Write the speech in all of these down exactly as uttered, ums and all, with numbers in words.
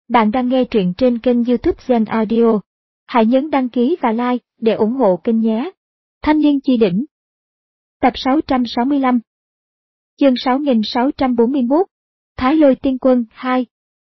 Bạn đang nghe truyện trên kênh YouTube Zen Audio. Hãy nhấn đăng ký và like để ủng hộ kênh nhé. Thanh niên chi đỉnh. Tập sáu trăm sáu mươi lăm. Chương sáu nghìn sáu trăm bốn mươi mốt. Thái Lôi Tiên Quân hai.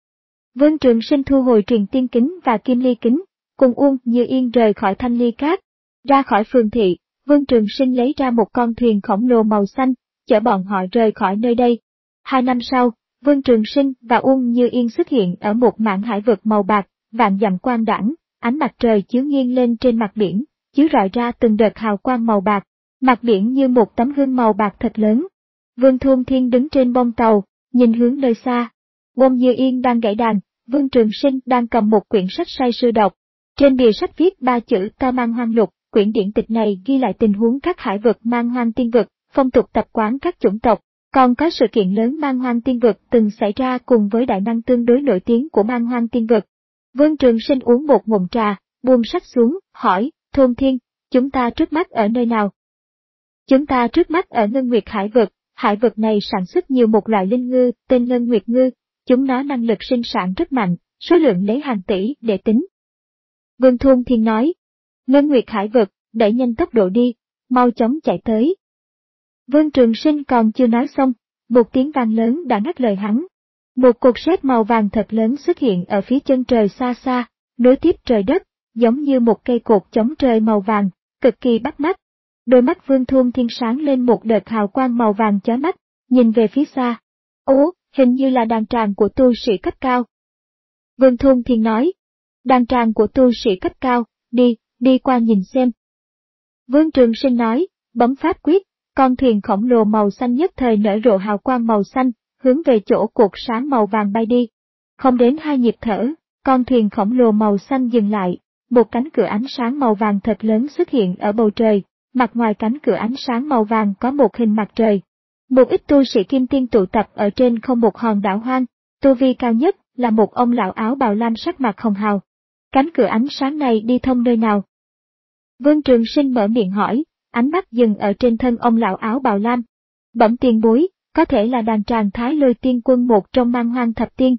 Vương Trường Sinh thu hồi truyền tiên kính và kim ly kính, cùng Uông Như Yên rời khỏi Thanh Ly Cát. Ra khỏi phường thị, Vương Trường Sinh lấy ra một con thuyền khổng lồ màu xanh, chở bọn họ rời khỏi nơi đây. Hai năm sau, Vương Trường Sinh và Uông Như Yên xuất hiện ở một mảng hải vực màu bạc, vạn dặm quang đãng, ánh mặt trời chiếu nghiêng lên trên mặt biển, chiếu rọi ra từng đợt hào quang màu bạc, mặt biển như một tấm gương màu bạc thật lớn. Vương Thôn Thiên đứng trên bông tàu, nhìn hướng nơi xa. Uông Như Yên đang gảy đàn, Vương Trường Sinh đang cầm một quyển sách say sưa đọc. Trên bìa sách viết ba chữ Ta Mang Hoang Lục, quyển điển tịch này ghi lại tình huống các hải vực Man Hoang Tiên Vực, phong tục tập quán các chủng tộc. Còn có sự kiện lớn Man Hoang Tiên Vực từng xảy ra cùng với đại năng tương đối nổi tiếng của Man Hoang Tiên Vực. Vương Trường Sinh uống một ngụm trà, buông sách xuống, hỏi, Thôn Thiên, chúng ta trước mắt ở nơi nào? Chúng ta trước mắt ở Ngân Nguyệt Hải Vực, hải vực này sản xuất nhiều một loại linh ngư tên Ngân Nguyệt Ngư, chúng nó năng lực sinh sản rất mạnh, số lượng lấy hàng tỷ để tính. Vương Thôn Thiên nói, Ngân Nguyệt Hải Vực, đẩy nhanh tốc độ đi, mau chóng chạy tới. Vương Trường Sinh còn chưa nói xong, một tiếng vang lớn đã ngắt lời hắn. Một cột sét màu vàng thật lớn xuất hiện ở phía chân trời xa xa, nối tiếp trời đất, giống như một cây cột chống trời màu vàng, cực kỳ bắt mắt. Đôi mắt Vương Thôn Thiên sáng lên một đợt hào quang màu vàng chói mắt, nhìn về phía xa. Ố, hình như là đàn tràng của tu sĩ cấp cao. Vương Thôn Thiên nói, đàn tràng của tu sĩ cấp cao, đi, đi qua nhìn xem. Vương Trường Sinh nói, bấm pháp quyết. Con thuyền khổng lồ màu xanh nhất thời nở rộ hào quang màu xanh, hướng về chỗ cột sáng màu vàng bay đi. Không đến hai nhịp thở, con thuyền khổng lồ màu xanh dừng lại, một cánh cửa ánh sáng màu vàng thật lớn xuất hiện ở bầu trời, mặt ngoài cánh cửa ánh sáng màu vàng có một hình mặt trời. Một ít tu sĩ kim tiên tụ tập ở trên không một hòn đảo hoang, tu vi cao nhất là một ông lão áo bào lam sắc mặt hồng hào. Cánh cửa ánh sáng này đi thông nơi nào? Vương Trường Sinh mở miệng hỏi. Ánh mắt dừng ở trên thân ông lão áo bào lam. Bẩm tiền bối, có thể là đàn tràng Thái Lôi Tiên Quân một trong Man Hoang thập tiên.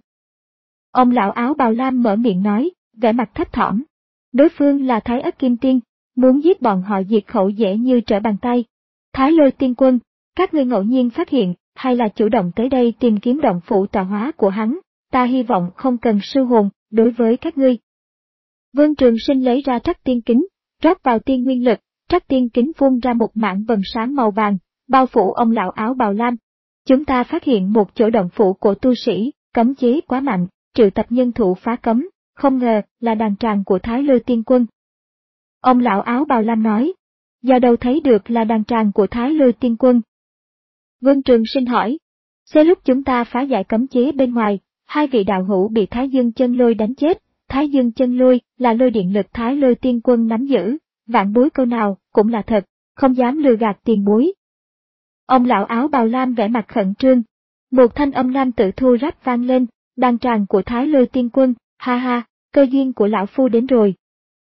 Ông lão áo bào lam mở miệng nói, vẻ mặt thấp thỏm. Đối phương là Thái Ất Kim Tiên, muốn giết bọn họ diệt khẩu dễ như trở bàn tay. Thái Lôi Tiên Quân, các ngươi ngẫu nhiên phát hiện, hay là chủ động tới đây tìm kiếm động phủ tọa hóa của hắn, ta hy vọng không cần sư hồn, đối với các ngươi. Vương Trường Sinh lấy ra trắc tiên kính, rót vào tiên nguyên lực. Trắc tiên kính phun ra một mảng vầng sáng màu vàng, bao phủ ông lão áo bào lam. Chúng ta phát hiện một chỗ động phủ của tu sĩ, cấm chế quá mạnh, triệu tập nhân thủ phá cấm, không ngờ là đàn tràng của Thái Lôi Tiên Quân. Ông lão áo bào lam nói, do đâu thấy được là đàn tràng của Thái Lôi Tiên Quân? Vương Trường Sinh hỏi, sẽ lúc chúng ta phá giải cấm chế bên ngoài, hai vị đạo hữu bị Thái Dương Chân Lôi đánh chết. Thái Dương Chân Lôi là lôi điện lực Thái Lôi Tiên Quân nắm giữ. Vạn bối câu nào cũng là thật, không dám lừa gạt tiền bối. Ông lão áo bào lam vẻ mặt khẩn trương. Một thanh âm nam tử thu ráp vang lên, đàn tràng của Thái Lôi Tiên Quân, ha ha, cơ duyên của lão phu đến rồi.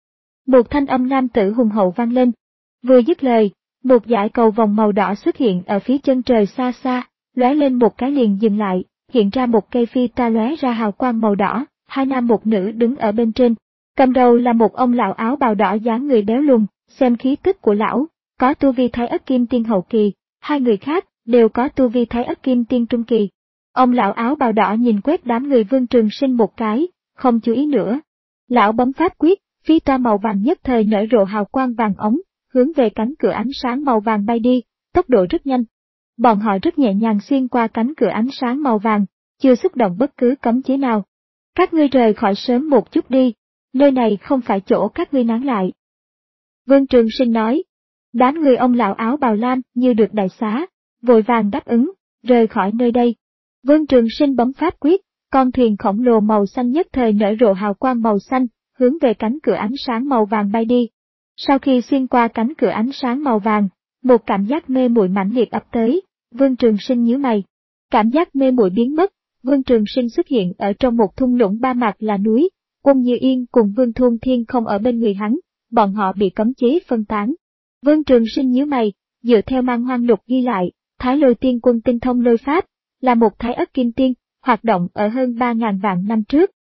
Một thanh âm nam tử hùng hậu vang lên. Vừa dứt lời, một dải cầu vòng màu đỏ xuất hiện ở phía chân trời xa xa, lóe lên một cái liền dừng lại, hiện ra một cây phi ta lóe ra hào quang màu đỏ, hai nam một nữ đứng ở bên trên. Cầm đầu là một ông lão áo bào đỏ dáng người béo lùn, xem khí tức của lão, có tu vi Thái Ất Kim Tiên hậu kỳ, hai người khác đều có tu vi Thái Ất Kim Tiên trung kỳ. Ông lão áo bào đỏ nhìn quét đám người Vương Trường Sinh một cái, không chú ý nữa. Lão bấm pháp quyết, phi toa màu vàng nhất thời nở rộ hào quang vàng ống, hướng về cánh cửa ánh sáng màu vàng bay đi, tốc độ rất nhanh. Bọn họ rất nhẹ nhàng xuyên qua cánh cửa ánh sáng màu vàng, chưa xúc động bất cứ cấm chế nào. Các ngươi rời khỏi sớm một chút đi. Nơi này không phải chỗ các ngươi nán lại. Vương Trường Sinh nói. Đám người ông lão áo bào lam như được đại xá, vội vàng đáp ứng, rời khỏi nơi đây. Vương Trường Sinh bấm pháp quyết, con thuyền khổng lồ màu xanh nhất thời nở rộ hào quang màu xanh, hướng về cánh cửa ánh sáng màu vàng bay đi. Sau khi xuyên qua cánh cửa ánh sáng màu vàng, một cảm giác mê muội mãnh liệt ập tới, Vương Trường Sinh nhíu mày. Cảm giác mê muội biến mất, Vương Trường Sinh xuất hiện ở trong một thung lũng ba mặt là núi. Uông Như Yên cùng Vương Thôn Thiên không ở bên người hắn, bọn họ bị cấm chế phân tán. Vương Trường Sinh nhíu mày, dựa theo Man Hoang Lục ghi lại, Thái Lôi Tiên Quân tinh thông lôi pháp, là một Thái Ất Kim Tiên, hoạt động ở hơn ba ngàn vạn năm trước.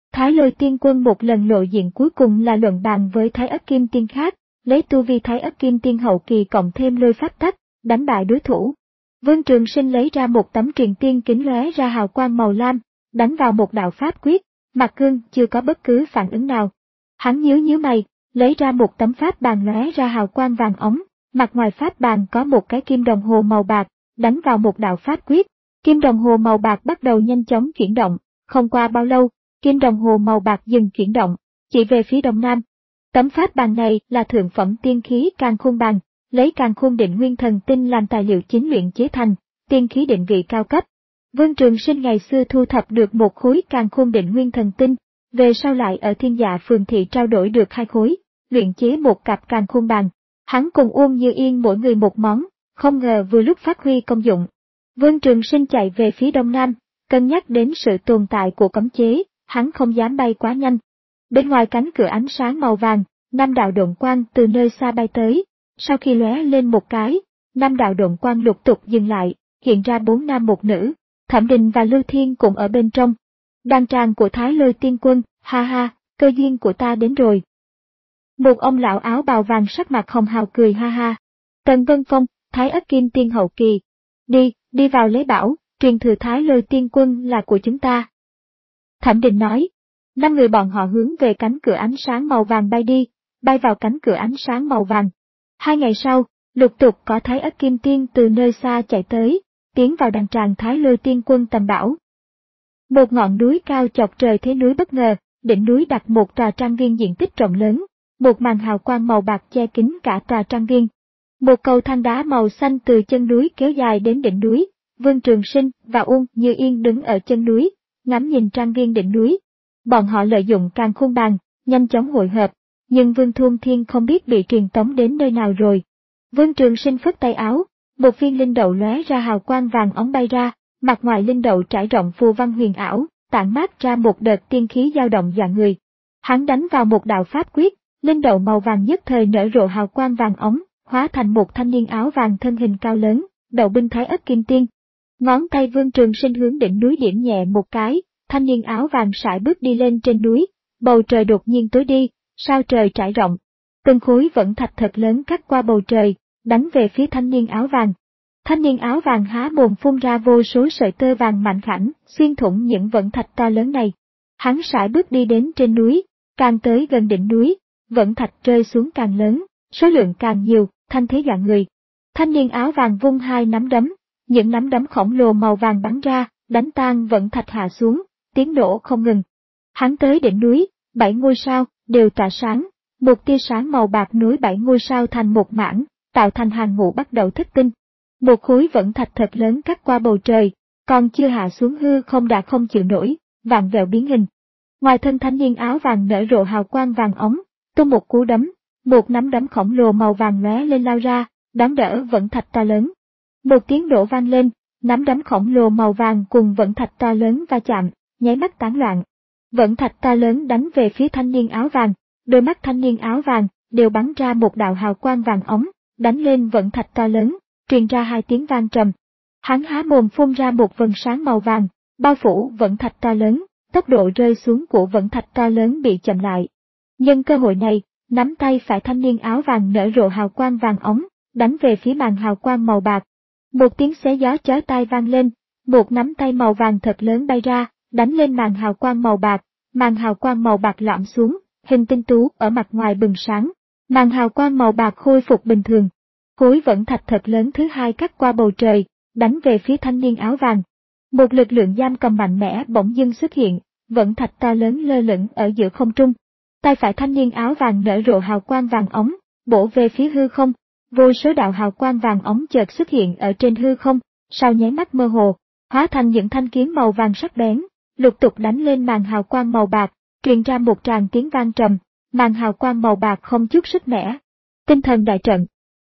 Thái Lôi Tiên Quân một lần lộ diện cuối cùng là luận bàn với Thái Ất Kim Tiên khác, lấy tu vi Thái Ất Kim Tiên hậu kỳ cộng thêm lôi pháp tắc, đánh bại đối thủ. Vương Trường Sinh lấy ra một tấm truyền tiên kính lóe ra hào quang màu lam, đánh vào một đạo pháp quyết, Mạc Cương chưa có bất cứ phản ứng nào. Hắn nhíu nhíu mày, lấy ra một tấm pháp bàn lóe ra hào quang vàng óng, mặt ngoài pháp bàn có một cái kim đồng hồ màu bạc, đánh vào một đạo pháp quyết, kim đồng hồ màu bạc bắt đầu nhanh chóng chuyển động, không qua bao lâu, kim đồng hồ màu bạc dừng chuyển động, chỉ về phía đông nam. Tấm pháp bàn này là thượng phẩm tiên khí Càn Khôn bàn, lấy Càn Khôn Định Nguyên Thần Tinh làm tài liệu chính luyện chế thành, tiên khí định vị cao cấp. Vương Trường Sinh ngày xưa thu thập được một khối Càn Khôn Định Nguyên Thần Tinh, về sau lại ở Thiên Dạ Phường thị trao đổi được hai khối, luyện chế một cặp Càn Khôn bàn. Hắn cùng Uông Như Yên mỗi người một món, không ngờ vừa lúc phát huy công dụng. Vương Trường Sinh chạy về phía đông nam, cân nhắc đến sự tồn tại của cấm chế, hắn không dám bay quá nhanh. Bên ngoài cánh cửa ánh sáng màu vàng, năm đạo độn quang từ nơi xa bay tới, sau khi lóe lên một cái, năm đạo độn quang lục tục dừng lại, hiện ra bốn nam một nữ, Thẩm Đình và Lưu Thiên cũng ở bên trong. Đàn tràng của Thái Lôi Tiên Quân, ha ha, cơ duyên của ta đến rồi. Một ông lão áo bào vàng sắc mặt hồng hào cười ha ha. Tần Vân Phong, Thái Ất Kim Tiên hậu kỳ. Đi, đi vào lấy bảo, truyền thừa Thái Lôi Tiên Quân là của chúng ta. Thẩm Đình nói. Năm người bọn họ hướng về cánh cửa ánh sáng màu vàng bay đi, bay vào cánh cửa ánh sáng màu vàng. Hai ngày sau, lục tục có Thái Ất Kim Tiên từ nơi xa chạy tới, tiến vào đàn tràng Thái Lôi Tiên Quân tầm bảo. Một ngọn núi cao chọc trời thế núi bất ngờ, đỉnh núi đặt một tòa trang viên diện tích rộng lớn, một màn hào quang màu bạc che kín cả tòa trang viên. Một cầu thang đá màu xanh từ chân núi kéo dài đến đỉnh núi, Vương Trường Sinh và Uông Như Yên đứng ở chân núi, ngắm nhìn trang viên đỉnh núi. Bọn họ lợi dụng Càn Khôn bàn, nhanh chóng hội hợp, nhưng Vương Thuôn Thiên không biết bị truyền tống đến nơi nào rồi. Vương Trường Sinh phất tay áo, một viên linh đậu lóe ra hào quang vàng óng bay ra, mặt ngoài linh đậu trải rộng phù văn huyền ảo, tản mát ra một đợt tiên khí dao động dọa người. Hắn đánh vào một đạo pháp quyết, linh đậu màu vàng nhất thời nở rộ hào quang vàng óng, hóa thành một thanh niên áo vàng thân hình cao lớn, đầu binh Thái Ất Kim Tiên. Ngón tay Vương Trường Sinh hướng đỉnh núi điểm nhẹ một cái, thanh niên áo vàng sải bước đi lên trên núi, bầu trời đột nhiên tối đi, sao trời trải rộng. Từng khối vẫn thạch thật lớn cắt qua bầu trời, đánh về phía thanh niên áo vàng. Thanh niên áo vàng há mồm phun ra vô số sợi tơ vàng mạnh khảnh, xuyên thủng những vẫn thạch to lớn này. Hắn sải bước đi đến trên núi, càng tới gần đỉnh núi, vẫn thạch rơi xuống càng lớn, số lượng càng nhiều, thanh thế dọa người. Thanh niên áo vàng vung hai nắm đấm, những nắm đấm khổng lồ màu vàng bắn ra, đánh tan vẫn thạch hạ xuống, tiếng nổ không ngừng. Hắn tới đỉnh núi, bảy ngôi sao đều tỏa sáng, một tia sáng màu bạc nối bảy ngôi sao thành một mảng, tạo thành hàng ngũ bắt đầu thất tinh. Một khối vẫn thạch thật lớn cắt qua bầu trời, còn chưa hạ xuống hư không đã không chịu nổi, vạn vẹo biến hình. Ngoài thân thanh niên áo vàng nở rộ hào quang vàng óng, tung một cú đấm, một nắm đấm khổng lồ màu vàng lóe lên lao ra, đón đỡ vẫn thạch to lớn. Một tiếng nổ vang lên, nắm đấm khổng lồ màu vàng cùng vẫn thạch to lớn va chạm, nháy mắt tán loạn. Vẫn thạch to lớn đánh về phía thanh niên áo vàng, đôi mắt thanh niên áo vàng đều bắn ra một đạo hào quang vàng óng, đánh lên vẫn thạch to lớn, truyền ra hai tiếng vang trầm. Hắn há mồm phun ra một vầng sáng màu vàng, bao phủ vẫn thạch to lớn, tốc độ rơi xuống của vẫn thạch to lớn bị chậm lại. Nhân cơ hội này, nắm tay phải thanh niên áo vàng nở rộ hào quang vàng óng, đánh về phía màn hào quang màu bạc. Một tiếng xé gió chói tai vang lên, một nắm tay màu vàng thật lớn bay ra, đánh lên màn hào quang màu bạc, màn hào quang màu bạc lõm xuống, hình tinh tú ở mặt ngoài bừng sáng, màn hào quang màu bạc khôi phục bình thường. Khối vẫn thạch thật lớn thứ hai cắt qua bầu trời, đánh về phía thanh niên áo vàng. Một lực lượng giam cầm mạnh mẽ bỗng dưng xuất hiện, vẫn thạch to lớn lơ lửng ở giữa không trung. Tay phải thanh niên áo vàng nở rộ hào quang vàng óng, bổ về phía hư không. Vô số đạo hào quang vàng óng chợt xuất hiện ở trên hư không, sau nháy mắt mơ hồ, hóa thành những thanh kiếm màu vàng sắc bén, lục tục đánh lên màn hào quang màu bạc, truyền ra một tràng tiếng vang trầm, màn hào quang màu bạc không chút sức mẻ. Tinh thần đại trận.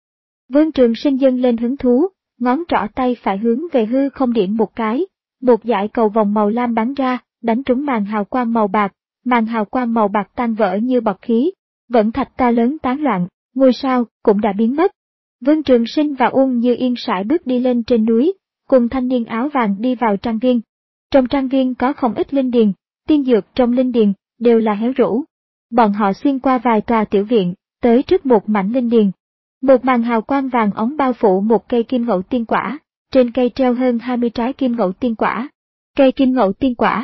Vương Trường Sinh dâng lên hứng thú, ngón trỏ tay phải hướng về hư không điểm một cái, một dải cầu vòng màu lam bắn ra, đánh trúng màn hào quang màu bạc, màn hào quang màu bạc tan vỡ như bọt khí, vẫn thạch to lớn tán loạn, ngôi sao cũng đã biến mất. Vương Trường Sinh và Uông Như Yên sải bước đi lên trên núi, cùng thanh niên áo vàng đi vào trang viên. Trong trang viên có không ít linh điền, tiên dược trong linh điền, đều là héo rũ. Bọn họ xuyên qua vài tòa tiểu viện, tới trước một mảnh linh điền. Một màn hào quang vàng óng bao phủ một cây kim ngẫu tiên quả, trên cây treo hơn hai mươi trái kim ngẫu tiên quả. Cây kim ngẫu tiên quả.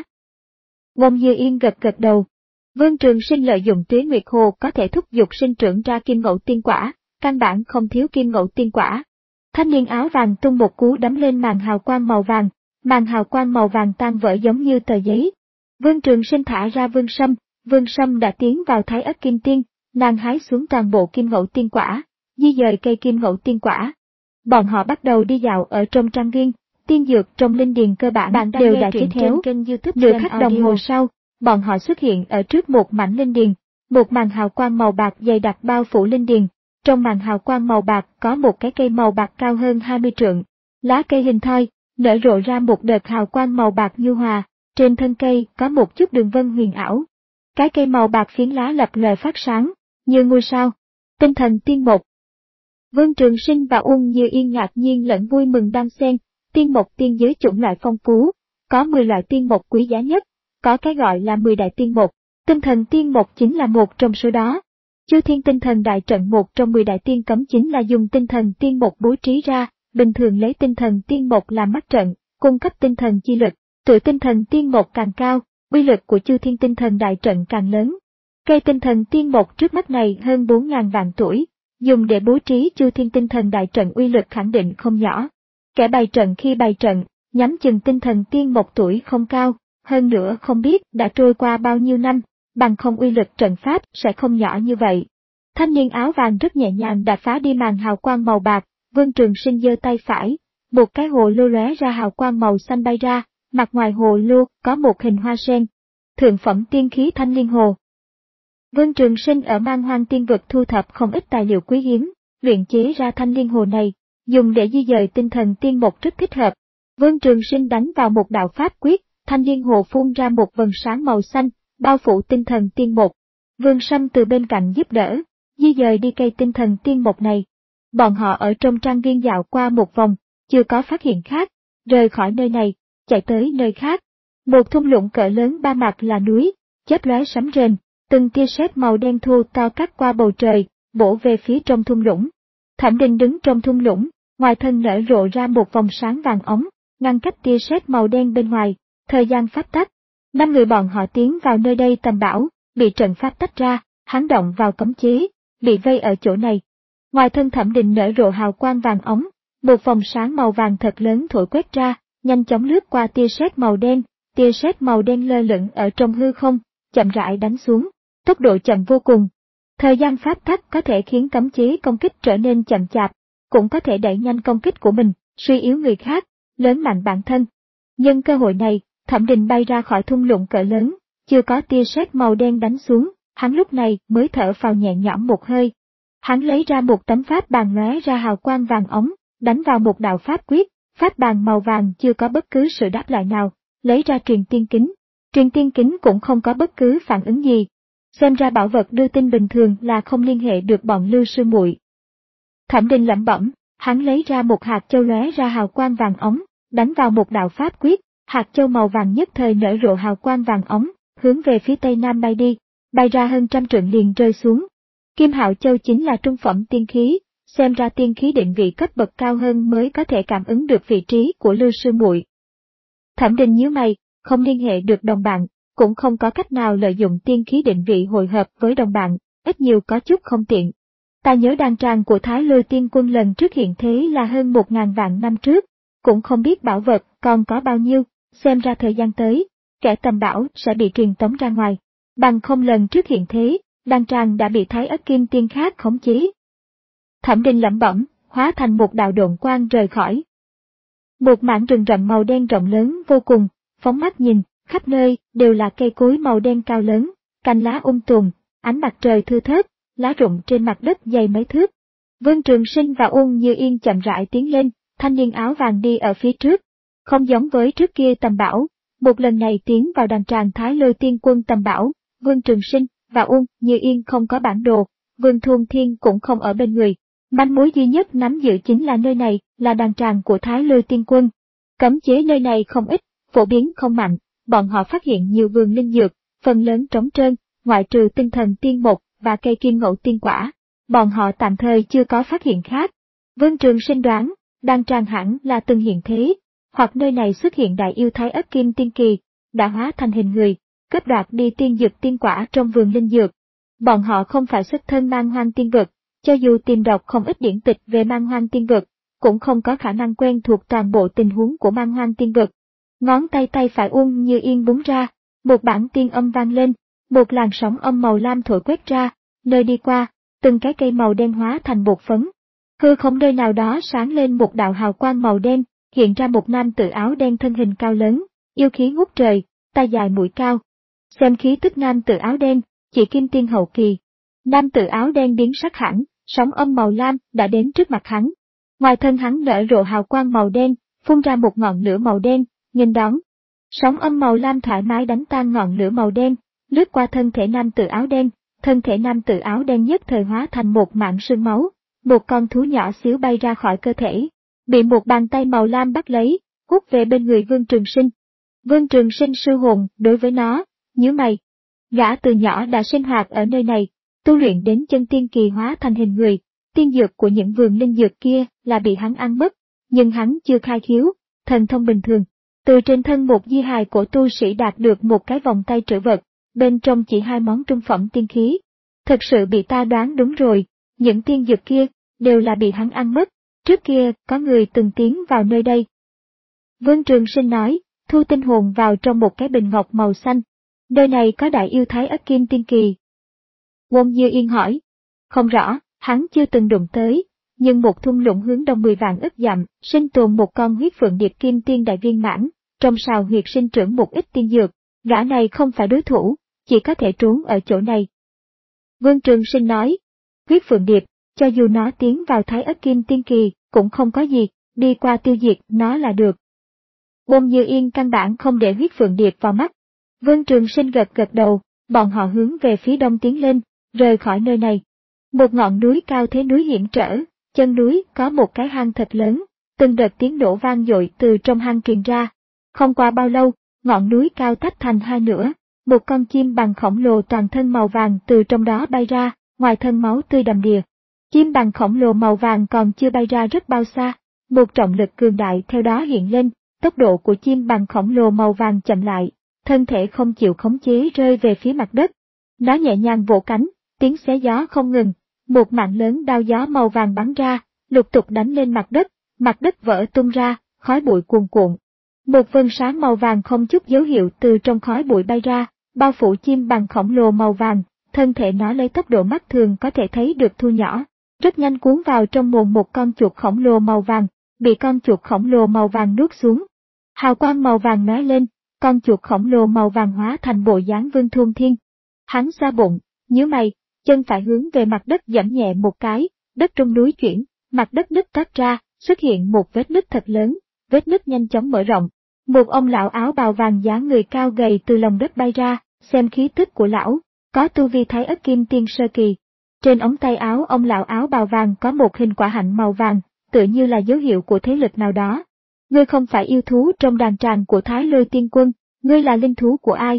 Ngông Như Yên gật gật đầu. Vương Trường Sinh lợi dụng Tuế Nguyệt Hồ có thể thúc giục sinh trưởng ra kim ngẫu tiên quả, căn bản không thiếu kim ngẫu tiên quả. Thanh niên áo vàng tung một cú đấm lên màn hào quang màu vàng, màn hào quang màu vàng tan vỡ giống như tờ giấy. Vương Trường Sinh thả ra Vương Sâm, Vương Sâm đã tiến vào Thái Ất Kim Tiên, nàng hái xuống toàn bộ kim ngẫu tiên quả, di dời cây kim ngẫu tiên quả. Bọn họ bắt đầu đi dạo ở trong trang viên, tiên dược trong linh điền cơ bản bạn đều đã chết héo. Nửa khắc đồng hồ sau, bọn họ xuất hiện ở trước một mảnh linh điền, một màn hào quang màu bạc dày đặc bao phủ linh điền. Trong màn hào quang màu bạc có một cái cây màu bạc cao hơn hai mươi trượng, lá cây hình thoi, nở rộ ra một đợt hào quang màu bạc nhu hòa, trên thân cây có một chút đường vân huyền ảo. Cái cây màu bạc phiến lá lập lòe phát sáng, như ngôi sao. Tinh thần tiên mộc. Vương Trường Sinh và Uông Như Yên ngạc nhiên lẫn vui mừng đan xen, tiên mộc tiên giới chủng loại phong phú, có mười loại tiên mộc quý giá nhất, có cái gọi là mười đại tiên mộc, tinh thần tiên mộc chính là một trong số đó. Chu Thiên tinh thần đại trận một trong mười đại tiên cấm chính là dùng tinh thần tiên mộc bố trí ra, bình thường lấy tinh thần tiên mộc làm mắt trận, cung cấp tinh thần chi lực, tuổi tinh thần tiên mộc càng cao, uy lực của Chu Thiên tinh thần đại trận càng lớn. Cây tinh thần tiên mộc trước mắt này hơn bốn nghìn vạn tuổi, dùng để bố trí Chu Thiên tinh thần đại trận uy lực khẳng định không nhỏ. Kẻ bày trận khi bày trận, nhắm chừng tinh thần tiên mộc tuổi không cao, hơn nữa không biết đã trôi qua bao nhiêu năm, bằng không uy lực trận pháp sẽ không nhỏ như vậy. Thanh niên áo vàng rất nhẹ nhàng đã phá đi màn hào quang màu bạc, Vương Trường Sinh giơ tay phải, một cái hồ lô lóe ra hào quang màu xanh bay ra, mặt ngoài hồ lô có một hình hoa sen. Thượng phẩm tiên khí Thanh Liên Hồ. Vương Trường Sinh ở Man Hoang Tiên Vực thu thập không ít tài liệu quý hiếm, luyện chế ra Thanh Liên Hồ này, dùng để di dời tinh thần tiên mộc rất thích hợp. Vương Trường Sinh đánh vào một đạo pháp quyết, Thanh Liên Hồ phun ra một vầng sáng màu xanh, bao phủ tinh thần tiên mộc. Vương Sâm từ bên cạnh giúp đỡ, di dời đi cây tinh thần tiên mộc này. Bọn họ ở trong trang viên dạo qua một vòng, chưa có phát hiện khác, rời khỏi nơi này, chạy tới nơi khác. Một thung lũng cỡ lớn ba mặt là núi, chớp lóe sấm rền, từng tia sét màu đen thô to cắt qua bầu trời, bổ về phía trong thung lũng. Thẩm Đình đứng trong thung lũng, ngoài thân nở rộ ra một vòng sáng vàng óng, ngăn cách tia sét màu đen bên ngoài. Thời gian pháp tắc. Năm người bọn họ tiến vào nơi đây tầm bão, bị trận pháp tách ra, hắn động vào cấm chế, bị vây ở chỗ này. Ngoài thân Thẩm Đình nở rộ hào quang vàng óng, một vòng sáng màu vàng thật lớn thổi quét ra, nhanh chóng lướt qua tia sét màu đen, tia sét màu đen lơ lửng ở trong hư không, chậm rãi đánh xuống, tốc độ chậm vô cùng. Thời gian pháp tắc có thể khiến cấm chế công kích trở nên chậm chạp, cũng có thể đẩy nhanh công kích của mình, suy yếu người khác, lớn mạnh bản thân. Nhân cơ hội này, Thẩm Đình bay ra khỏi thung lũng cỡ lớn, chưa có tia sét màu đen đánh xuống, hắn lúc này mới thở phào nhẹ nhõm một hơi. Hắn lấy ra một tấm pháp bàn lóe ra hào quang vàng óng, đánh vào một đạo pháp quyết, pháp bàn màu vàng chưa có bất cứ sự đáp lại nào, lấy ra truyền tiên kính. Truyền tiên kính cũng không có bất cứ phản ứng gì. Xem ra bảo vật đưa tin bình thường là không liên hệ được bọn Lưu sư muội. Thẩm Đình lẩm bẩm, hắn lấy ra một hạt châu lóe ra hào quang vàng óng, đánh vào một đạo pháp quyết, hạt châu màu vàng nhất thời nở rộ hào quang vàng óng, hướng về phía tây nam bay đi, bay ra hơn trăm trượng liền rơi xuống. Kim Hạo Châu chính là trung phẩm tiên khí, xem ra tiên khí định vị cấp bậc cao hơn mới có thể cảm ứng được vị trí của Lưu sư muội. Thẩm Đình nhíu mày, không liên hệ được đồng bạn, cũng không có cách nào lợi dụng tiên khí định vị hội hợp với đồng bạn, ít nhiều có chút không tiện. Ta nhớ đan tràng của Thái Lôi Tiên Quân lần trước hiện thế là hơn một ngàn vạn năm trước, cũng không biết bảo vật còn có bao nhiêu, xem ra thời gian tới, kẻ tầm bảo sẽ bị truyền tống ra ngoài. Bằng không lần trước hiện thế, đan tràng đã bị Thái Ất Kim Tiên khác khống chế. Thẩm Đình lẩm bẩm, hóa thành một đạo độn quang rời khỏi. Một mảng rừng rậm màu đen rộng lớn vô cùng, phóng mắt nhìn, khắp nơi đều là cây cối màu đen cao lớn, cành lá um tùm, ánh mặt trời thưa thớt, lá rụng trên mặt đất dày mấy thước. Vương Trường Sinh và Uông Như Yên chậm rãi tiến lên, thanh niên áo vàng đi ở phía trước. Không giống với trước kia tầm bảo, một lần này tiến vào đàn tràng Thái Lôi Tiên Quân tầm bảo, Vương Trường Sinh và Uông Như Yên không có bản đồ, Vương Thuần Thiên cũng không ở bên người. Manh mối duy nhất nắm giữ chính là nơi này là đàn tràng của Thái Lôi Tiên Quân. Cấm chế nơi này không ít, phổ biến không mạnh, bọn họ phát hiện nhiều vườn linh dược, phần lớn trống trơn, ngoại trừ tinh thần tiên mục và cây kim ngẫu tiên quả. Bọn họ tạm thời chưa có phát hiện khác. Vương Trường Sinh đoán, Đan Tràng hẳn là từng hiện thế, hoặc nơi này xuất hiện đại yêu thái ất kim tiên kỳ, đã hóa thành hình người, cướp đoạt đi tiên dược tiên quả trong vườn linh dược. Bọn họ không phải xuất thân man hoang tiên vực, cho dù tìm đọc không ít điển tịch về man hoang tiên vực, cũng không có khả năng quen thuộc toàn bộ tình huống của man hoang tiên vực. Ngón tay tay phải Uông Như Yên búng ra, một bản tiên âm vang lên, một làn sóng âm màu lam thổi quét ra, nơi đi qua, từng cái cây màu đen hóa thành bột phấn. Hư không nơi nào đó sáng lên một đạo hào quang màu đen, hiện ra một nam tử áo đen thân hình cao lớn, yêu khí ngút trời, tay dài mũi cao. Xem khí tức nam tử áo đen, chỉ kim tiên hậu kỳ. Nam tử áo đen biến sắc hẳn, sóng âm màu lam đã đến trước mặt hắn. Ngoài thân hắn nở rộ hào quang màu đen, phun ra một ngọn lửa màu đen, nghênh đón. Sóng âm màu lam thoải mái đánh tan ngọn lửa màu đen, lướt qua thân thể nam tử áo đen, thân thể nam tử áo đen nhất thời hóa thành một mảng sương máu, một con thú nhỏ xíu bay ra khỏi cơ thể, bị một bàn tay màu lam bắt lấy, hút về bên người Vương Trường Sinh. Vương Trường Sinh sư hồn đối với nó, nhíu mày. Gã từ nhỏ đã sinh hoạt ở nơi này, tu luyện đến chân tiên kỳ hóa thành hình người, tiên dược của những vườn linh dược kia là bị hắn ăn mất, nhưng hắn chưa khai khiếu, thần thông bình thường. Từ trên thân một di hài của tu sĩ đạt được một cái vòng tay trữ vật, bên trong chỉ hai món trung phẩm tiên khí. Thực sự bị ta đoán đúng rồi, những tiên dược kia đều là bị hắn ăn mất, trước kia có người từng tiến vào nơi đây. Vương Trường Sinh nói, thu tinh hồn vào trong một cái bình ngọc màu xanh. Nơi này có đại yêu thái ất kim tiên kỳ. Uông Như Yên hỏi, không rõ, hắn chưa từng đụng tới, nhưng một thung lũng hướng đông mười vạn ức dặm, sinh tồn một con huyết phượng điệp kim tiên đại viên mãn, trong sào huyệt sinh trưởng một ít tiên dược, gã này không phải đối thủ, chỉ có thể trốn ở chỗ này. Vương Trường Sinh nói, huyết phượng điệp, cho dù nó tiến vào thái ất kim tiên kỳ, cũng không có gì, đi qua tiêu diệt nó là được. Uông Như Yên căn bản không để huyết phượng điệp vào mắt. Vương Trường Sinh gật gật đầu, bọn họ hướng về phía đông tiến lên, rời khỏi nơi này. Một ngọn núi cao thế núi hiểm trở, chân núi có một cái hang thật lớn, từng đợt tiếng nổ vang dội từ trong hang truyền ra. Không qua bao lâu, ngọn núi cao tách thành hai nửa, một con chim bằng khổng lồ toàn thân màu vàng từ trong đó bay ra, ngoài thân máu tươi đầm đìa. Chim bằng khổng lồ màu vàng còn chưa bay ra rất bao xa, một trọng lực cường đại theo đó hiện lên, tốc độ của chim bằng khổng lồ màu vàng chậm lại, thân thể không chịu khống chế rơi về phía mặt đất. Nó nhẹ nhàng vỗ cánh, tiếng xé gió không ngừng, một mạng lớn đao gió màu vàng bắn ra, lục tục đánh lên mặt đất, mặt đất vỡ tung ra, khói bụi cuồn cuộn. Một vân sáng màu vàng không chút dấu hiệu từ trong khói bụi bay ra, bao phủ chim bằng khổng lồ màu vàng, thân thể nó lấy tốc độ mắt thường có thể thấy được thu nhỏ, rất nhanh cuốn vào trong mồm một con chuột khổng lồ màu vàng, bị con chuột khổng lồ màu vàng nuốt xuống. Hào quang màu vàng lóe lên, con chuột khổng lồ màu vàng hóa thành bộ dáng Vương Thôn Thiên. Hắn xoa bụng, nhíu mày, chân phải hướng về mặt đất giẫm nhẹ một cái, đất trong núi chuyển, mặt đất nứt toát ra, xuất hiện một vết nứt thật lớn, vết nứt nhanh chóng mở rộng. Một ông lão áo bào vàng dáng người cao gầy từ lòng đất bay ra, xem khí tức của lão, có tu vi thái ất kim tiên sơ kỳ. Trên ống tay áo ông lão áo bào vàng có một hình quả hạnh màu vàng, tựa như là dấu hiệu của thế lực nào đó. Ngươi không phải yêu thú trong đàn tràng của Thái Lôi Tiên Quân, ngươi là linh thú của ai?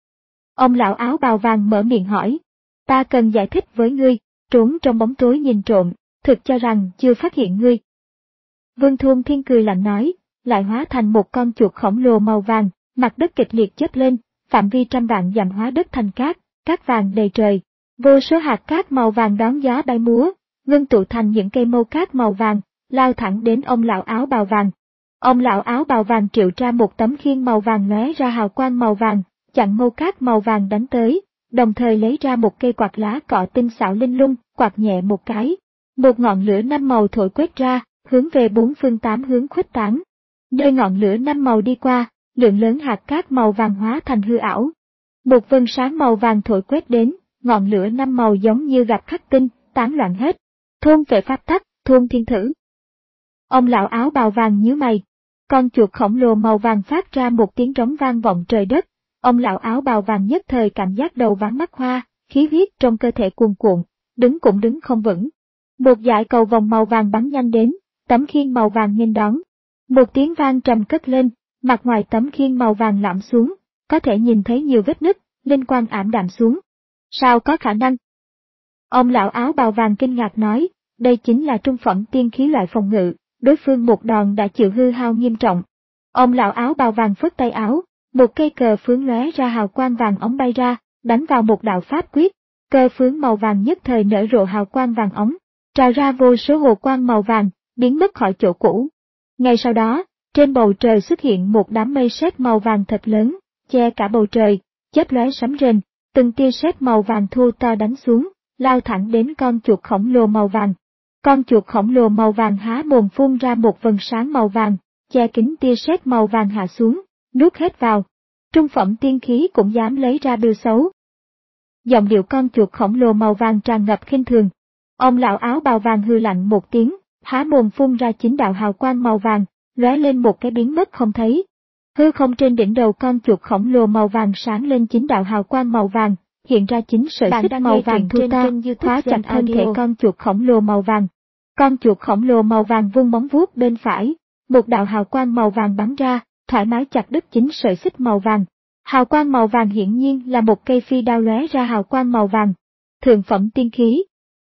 Ông lão áo bào vàng mở miệng hỏi. Ta cần giải thích với ngươi, trốn trong bóng tối nhìn trộm, thực cho rằng chưa phát hiện ngươi. Vương Thôn Thiên cười lạnh nói, lại hóa thành một con chuột khổng lồ màu vàng, mặt đất kịch liệt chớp lên, phạm vi trăm vạn dặm hóa đất thành cát, cát vàng đầy trời. Vô số hạt cát màu vàng đón gió bay múa, ngưng tụ thành những cây mâu cát màu vàng, lao thẳng đến ông lão áo bào vàng. Ông lão áo bào vàng triệu ra một tấm khiên màu vàng lóe ra hào quang màu vàng, chặn mâu cát màu vàng đánh tới, đồng thời lấy ra một cây quạt lá cọ tinh xảo linh lung, quạt nhẹ một cái. Một ngọn lửa năm màu thổi quét ra, hướng về bốn phương tám hướng khuếch tán. Nơi ngọn lửa năm màu đi qua, lượng lớn hạt cát màu vàng hóa thành hư ảo. Một vân sáng màu vàng thổi quét đến, ngọn lửa năm màu giống như gặp khắc tinh, tán loạn hết. Thôn vệ pháp tắc, thôn thiên thử. Ông lão áo bào vàng nhíu mày. Con chuột khổng lồ màu vàng phát ra một tiếng trống vang vọng trời đất. Ông lão áo bào vàng nhất thời cảm giác đầu váng mắt hoa, khí huyết trong cơ thể cuồn cuộn, đứng cũng đứng không vững. Một dải cầu vòng màu vàng bắn nhanh đến, tấm khiên màu vàng nghênh đón. Một tiếng vang trầm cất lên, mặt ngoài tấm khiên màu vàng lõm xuống, có thể nhìn thấy nhiều vết nứt, linh quang ảm đạm xuống. Sao có khả năng? Ông lão áo bào vàng kinh ngạc nói, đây chính là trung phẩm tiên khí loại phòng ngự, đối phương một đòn đã chịu hư hao nghiêm trọng. Ông lão áo bào vàng phất tay áo, một cây cờ phướng lóe ra hào quang vàng óng bay ra, đánh vào một đạo pháp quyết, cờ phướng màu vàng nhất thời nở rộ hào quang vàng óng, trào ra vô số hồ quang màu vàng, biến mất khỏi chỗ cũ. Ngay sau đó, trên bầu trời xuất hiện một đám mây sét màu vàng thật lớn, che cả bầu trời, chớp lóe sấm rền, từng tia sét màu vàng thô to đánh xuống, lao thẳng đến con chuột khổng lồ màu vàng. Con chuột khổng lồ màu vàng há mồm phun ra một vầng sáng màu vàng, che kín tia sét màu vàng hạ xuống, nuốt hết vào. Trung phẩm tiên khí cũng dám lấy ra bêu xấu. Giọng điệu con chuột khổng lồ màu vàng tràn ngập khinh thường. Ông lão áo bào vàng hư lạnh một tiếng, há mồm phun ra chín đạo hào quang màu vàng, lóe lên một cái biến mất không thấy. Hư không trên đỉnh đầu con chuột khổng lồ màu vàng sáng lên chín đạo hào quang màu vàng, hiện ra chín sợi xích màu vàng thu to, khóa chặt thân thể con chuột khổng lồ màu vàng. Con chuột khổng lồ màu vàng vung móng vuốt bên phải, một đạo hào quang màu vàng bắn ra, thoải mái chặt đứt chín sợi xích màu vàng. Hào quang màu vàng hiển nhiên là một cây phi đao lóe ra hào quang màu vàng. Thượng phẩm tiên khí.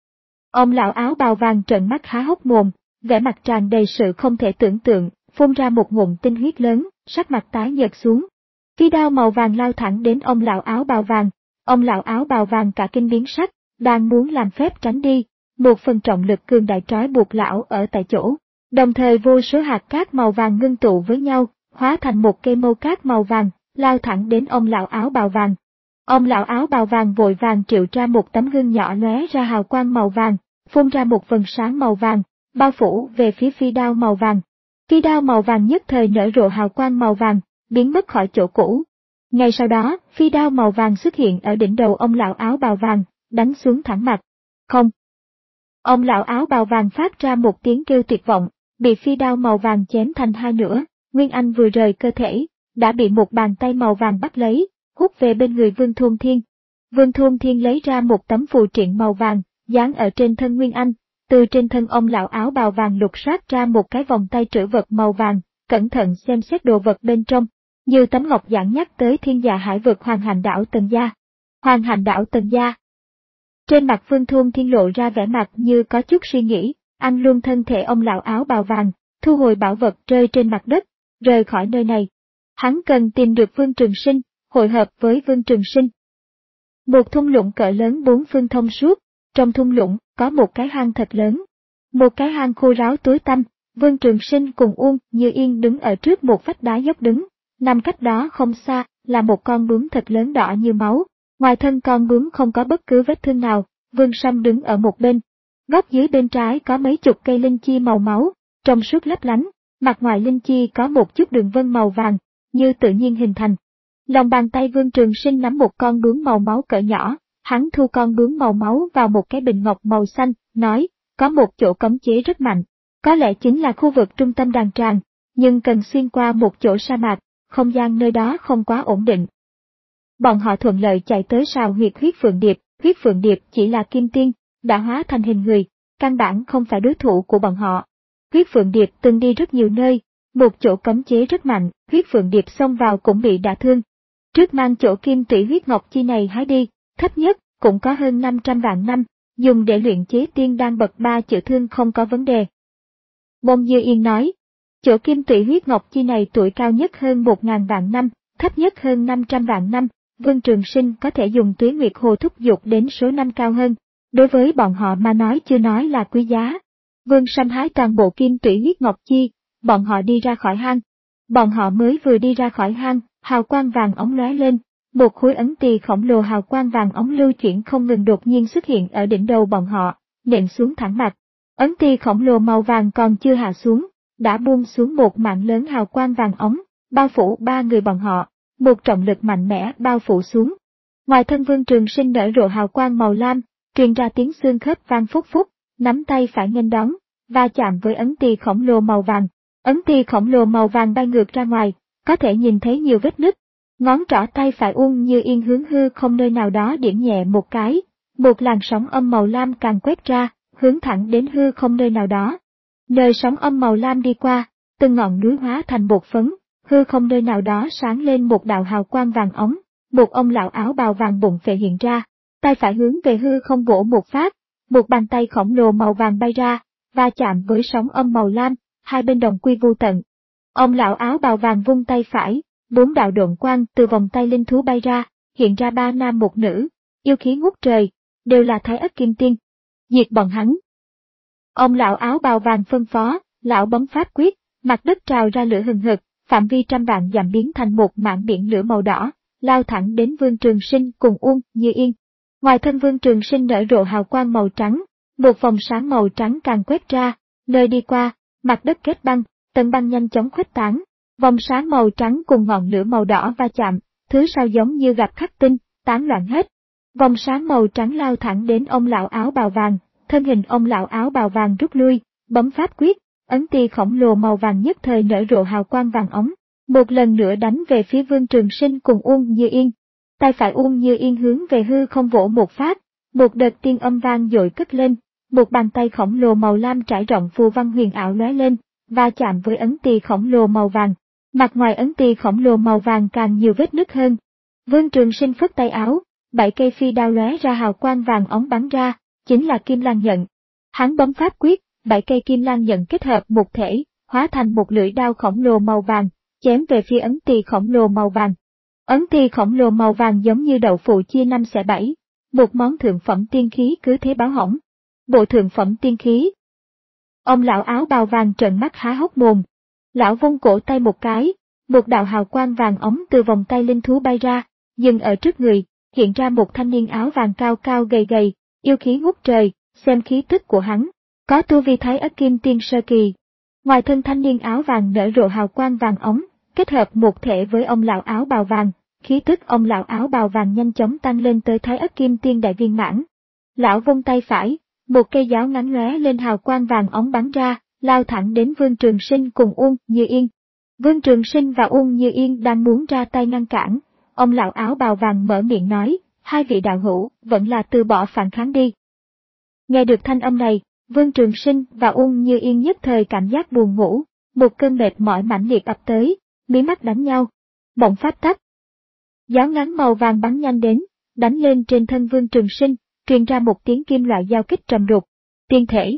Ông lão áo bào vàng trợn mắt há hốc mồm, vẻ mặt tràn đầy sự không thể tưởng tượng, phun ra một ngụm tinh huyết lớn, sắc mặt tái nhợt xuống. Phi đao màu vàng lao thẳng đến ông lão áo bào vàng. Ông lão áo bào vàng cả kinh biến sắc, đang muốn làm phép tránh đi, một phần trọng lực cường đại trói buộc lão ở tại chỗ. Đồng thời vô số hạt cát màu vàng ngưng tụ với nhau, hóa thành một cây mâu cát màu vàng, lao thẳng đến ông lão áo bào vàng. Ông lão áo bào vàng vội vàng triệu ra một tấm gương nhỏ lóe ra hào quang màu vàng, phun ra một vầng sáng màu vàng, bao phủ về phía phi đao màu vàng. Phi đao màu vàng nhất thời nở rộ hào quang màu vàng, biến mất khỏi chỗ cũ. Ngay sau đó, phi đao màu vàng xuất hiện ở đỉnh đầu ông lão áo bào vàng, đánh xuống thẳng mặt. Không! Ông lão áo bào vàng phát ra một tiếng kêu tuyệt vọng, bị phi đao màu vàng chém thành hai nửa. Nguyên Anh vừa rời cơ thể, đã bị một bàn tay màu vàng bắt lấy, hút về bên người Vương Thôn Thiên. Vương Thôn Thiên lấy ra một tấm phù triện màu vàng, dán ở trên thân Nguyên Anh, từ trên thân ông lão áo bào vàng lục soát ra một cái vòng tay trữ vật màu vàng, cẩn thận xem xét đồ vật bên trong, như tấm ngọc giản nhắc tới thiên dạ hải vực Hoàng Hành Đảo Tần Gia. Hoàng Hành Đảo Tần Gia. Trên mặt Vương Thôn Thiên lộ ra vẻ mặt như có chút suy nghĩ, ăn luôn thân thể ông lão áo bào vàng, thu hồi bảo vật rơi trên mặt đất, rời khỏi nơi này. Hắn cần tìm được Vương Trường Sinh, hội hợp với Vương Trường Sinh. Một thung lũng cỡ lớn bốn phương thông suốt, trong thung lũng có một cái hang thật lớn. Một cái hang khô ráo tối tăm, Vương Trường Sinh cùng Uông Như Yên đứng ở trước một vách đá dốc đứng, nằm cách đó không xa là một con bướm thật lớn đỏ như máu. Ngoài thân con bướm không có bất cứ vết thương nào, Vương Sâm đứng ở một bên. Góc dưới bên trái có mấy chục cây linh chi màu máu, trong suốt lấp lánh, mặt ngoài linh chi có một chút đường vân màu vàng, như tự nhiên hình thành. Lòng bàn tay Vương Trường Sinh nắm một con bướm màu máu cỡ nhỏ, hắn thu con bướm màu máu vào một cái bình ngọc màu xanh, nói, có một chỗ cấm chế rất mạnh, có lẽ chính là khu vực trung tâm đàn tràng, nhưng cần xuyên qua một chỗ sa mạc, không gian nơi đó không quá ổn định. Bọn họ thuận lợi chạy tới sào huyệt huyết phượng điệp, huyết phượng điệp chỉ là kim tiên, đã hóa thành hình người, căn bản không phải đối thủ của bọn họ. Huyết phượng điệp từng đi rất nhiều nơi, một chỗ cấm chế rất mạnh, huyết phượng điệp xông vào cũng bị đả thương. Trước mang chỗ kim tủy huyết ngọc chi này hái đi, thấp nhất cũng có hơn năm trăm vạn năm, dùng để luyện chế tiên đan bậc ba chữa thương không có vấn đề. Bông Dư Yên nói, chỗ kim tủy huyết ngọc chi này tuổi cao nhất hơn một ngàn vạn năm, thấp nhất hơn năm trăm vạn năm, Vương Trường Sinh có thể dùng tuế nguyệt hồ thúc dục đến số năm cao hơn, đối với bọn họ mà nói chưa nói là quý giá. Vương Sâm hái toàn bộ kim tủy huyết ngọc chi, bọn họ đi ra khỏi hang. Bọn họ mới vừa đi ra khỏi hang, hào quang vàng óng lóe lên, một khối ấn tỳ khổng lồ hào quang vàng óng lưu chuyển không ngừng đột nhiên xuất hiện ở đỉnh đầu bọn họ, nện xuống thẳng mặt. Ấn tỳ khổng lồ màu vàng còn chưa hạ xuống, đã buông xuống một mạng lớn hào quang vàng óng, bao phủ ba người bọn họ, một trọng lực mạnh mẽ bao phủ xuống. Ngoài thân Vương Trường Sinh nở rộ hào quang màu lam, truyền ra tiếng xương khớp vang phúc phúc, nắm tay phải nghênh đón, va chạm với ấn tỳ khổng lồ màu vàng. Ấn tỳ khổng lồ màu vàng bay ngược ra ngoài, có thể nhìn thấy nhiều vết nứt. Ngón trỏ tay phải Uông Như Yên hướng hư không nơi nào đó điểm nhẹ một cái, một làn sóng âm màu lam càng quét ra, hướng thẳng đến hư không nơi nào đó. Nơi sóng âm màu lam đi qua, từng ngọn núi hóa thành bột phấn, hư không nơi nào đó sáng lên một đạo hào quang vàng óng, một ông lão áo bào vàng bụng phệ hiện ra, tay phải hướng về hư không vỗ một phát, một bàn tay khổng lồ màu vàng bay ra, va chạm với sóng âm màu lam, hai bên đồng quy vô tận. Ông lão áo bào vàng vung tay phải, bốn đạo độn quang từ vòng tay linh thú bay ra, hiện ra ba nam một nữ, yêu khí ngút trời, đều là Thái Ất Kim Tiên. Diệt bọn hắn. Ông lão áo bào vàng phân phó, lão bấm pháp quyết, mặt đất trào ra lửa hừng hực, phạm vi trăm vạn dặm biến thành một mảng biển lửa màu đỏ, lao thẳng đến Vương Trường Sinh cùng Uông Như Yên. Ngoài thân Vương Trường Sinh nở rộ hào quang màu trắng, một vòng sáng màu trắng càng quét ra, nơi đi qua, mặt đất kết băng, tầng băng nhanh chóng khuếch tán, vòng sáng màu trắng cùng ngọn lửa màu đỏ va chạm, thứ sau giống như gặp khắc tinh, tán loạn hết. Vòng sáng màu trắng lao thẳng đến ông lão áo bào vàng, thân hình ông lão áo bào vàng rút lui, bấm pháp quyết, ấn ti khổng lồ màu vàng nhất thời nở rộ hào quang vàng óng, một lần nữa đánh về phía Vương Trường Sinh cùng Uông Như Yên. Tay phải Uông Như Yên hướng về hư không vỗ một phát, một đợt tiên âm vang dội cất lên, một bàn tay khổng lồ màu lam trải rộng phù văn huyền ảo lóe lên, va chạm với ấn tỳ khổng lồ màu vàng. Mặt ngoài ấn tỳ khổng lồ màu vàng càng nhiều vết nứt hơn. Vương Trường Sinh phất tay áo, bảy cây phi đao lóe ra hào quang vàng óng bắn ra, chính là kim lan nhận. Hắn bấm pháp quyết, bảy cây kim lan nhận kết hợp một thể, hóa thành một lưỡi đao khổng lồ màu vàng, chém về phía ấn tỳ khổng lồ màu vàng. Ấn tỳ khổng lồ màu vàng giống như đậu phụ chia năm xẻ bảy, một món thượng phẩm tiên khí cứ thế báo hỏng. Bộ thượng phẩm tiên khí. Ông lão áo bào vàng trợn mắt há hốc mồm. Lão vung cổ tay một cái, một đạo hào quang vàng óng từ vòng tay linh thú bay ra, dừng ở trước người, hiện ra một thanh niên áo vàng cao cao gầy gầy, yêu khí ngút trời, xem khí tức của hắn, có tu vi Thái Ất Kim Tiên sơ kỳ. Ngoài thân thanh niên áo vàng nở rộ hào quang vàng óng, kết hợp một thể với ông lão áo bào vàng, khí tức ông lão áo bào vàng nhanh chóng tăng lên tới Thái Ất Kim Tiên đại viên mãn. Lão vung tay phải, một cây giáo ngắn lóe lên hào quang vàng óng bắn ra, lao thẳng đến Vương Trường Sinh cùng Uông Như Yên. Vương Trường Sinh và Uông Như Yên đang muốn ra tay ngăn cản, ông lão áo bào vàng mở miệng nói, hai vị đạo hữu, vẫn là từ bỏ phản kháng đi. Nghe được thanh âm này, Vương Trường Sinh và Uông Như Yên nhất thời cảm giác buồn ngủ, một cơn mệt mỏi mãnh liệt ập tới, mí mắt đánh nhau. Bỗng pháp tắc. Giáo ngắn màu vàng bắn nhanh đến, đánh lên trên thân Vương Trường Sinh, truyền ra một tiếng kim loại giao kích trầm đục. Tiên thể.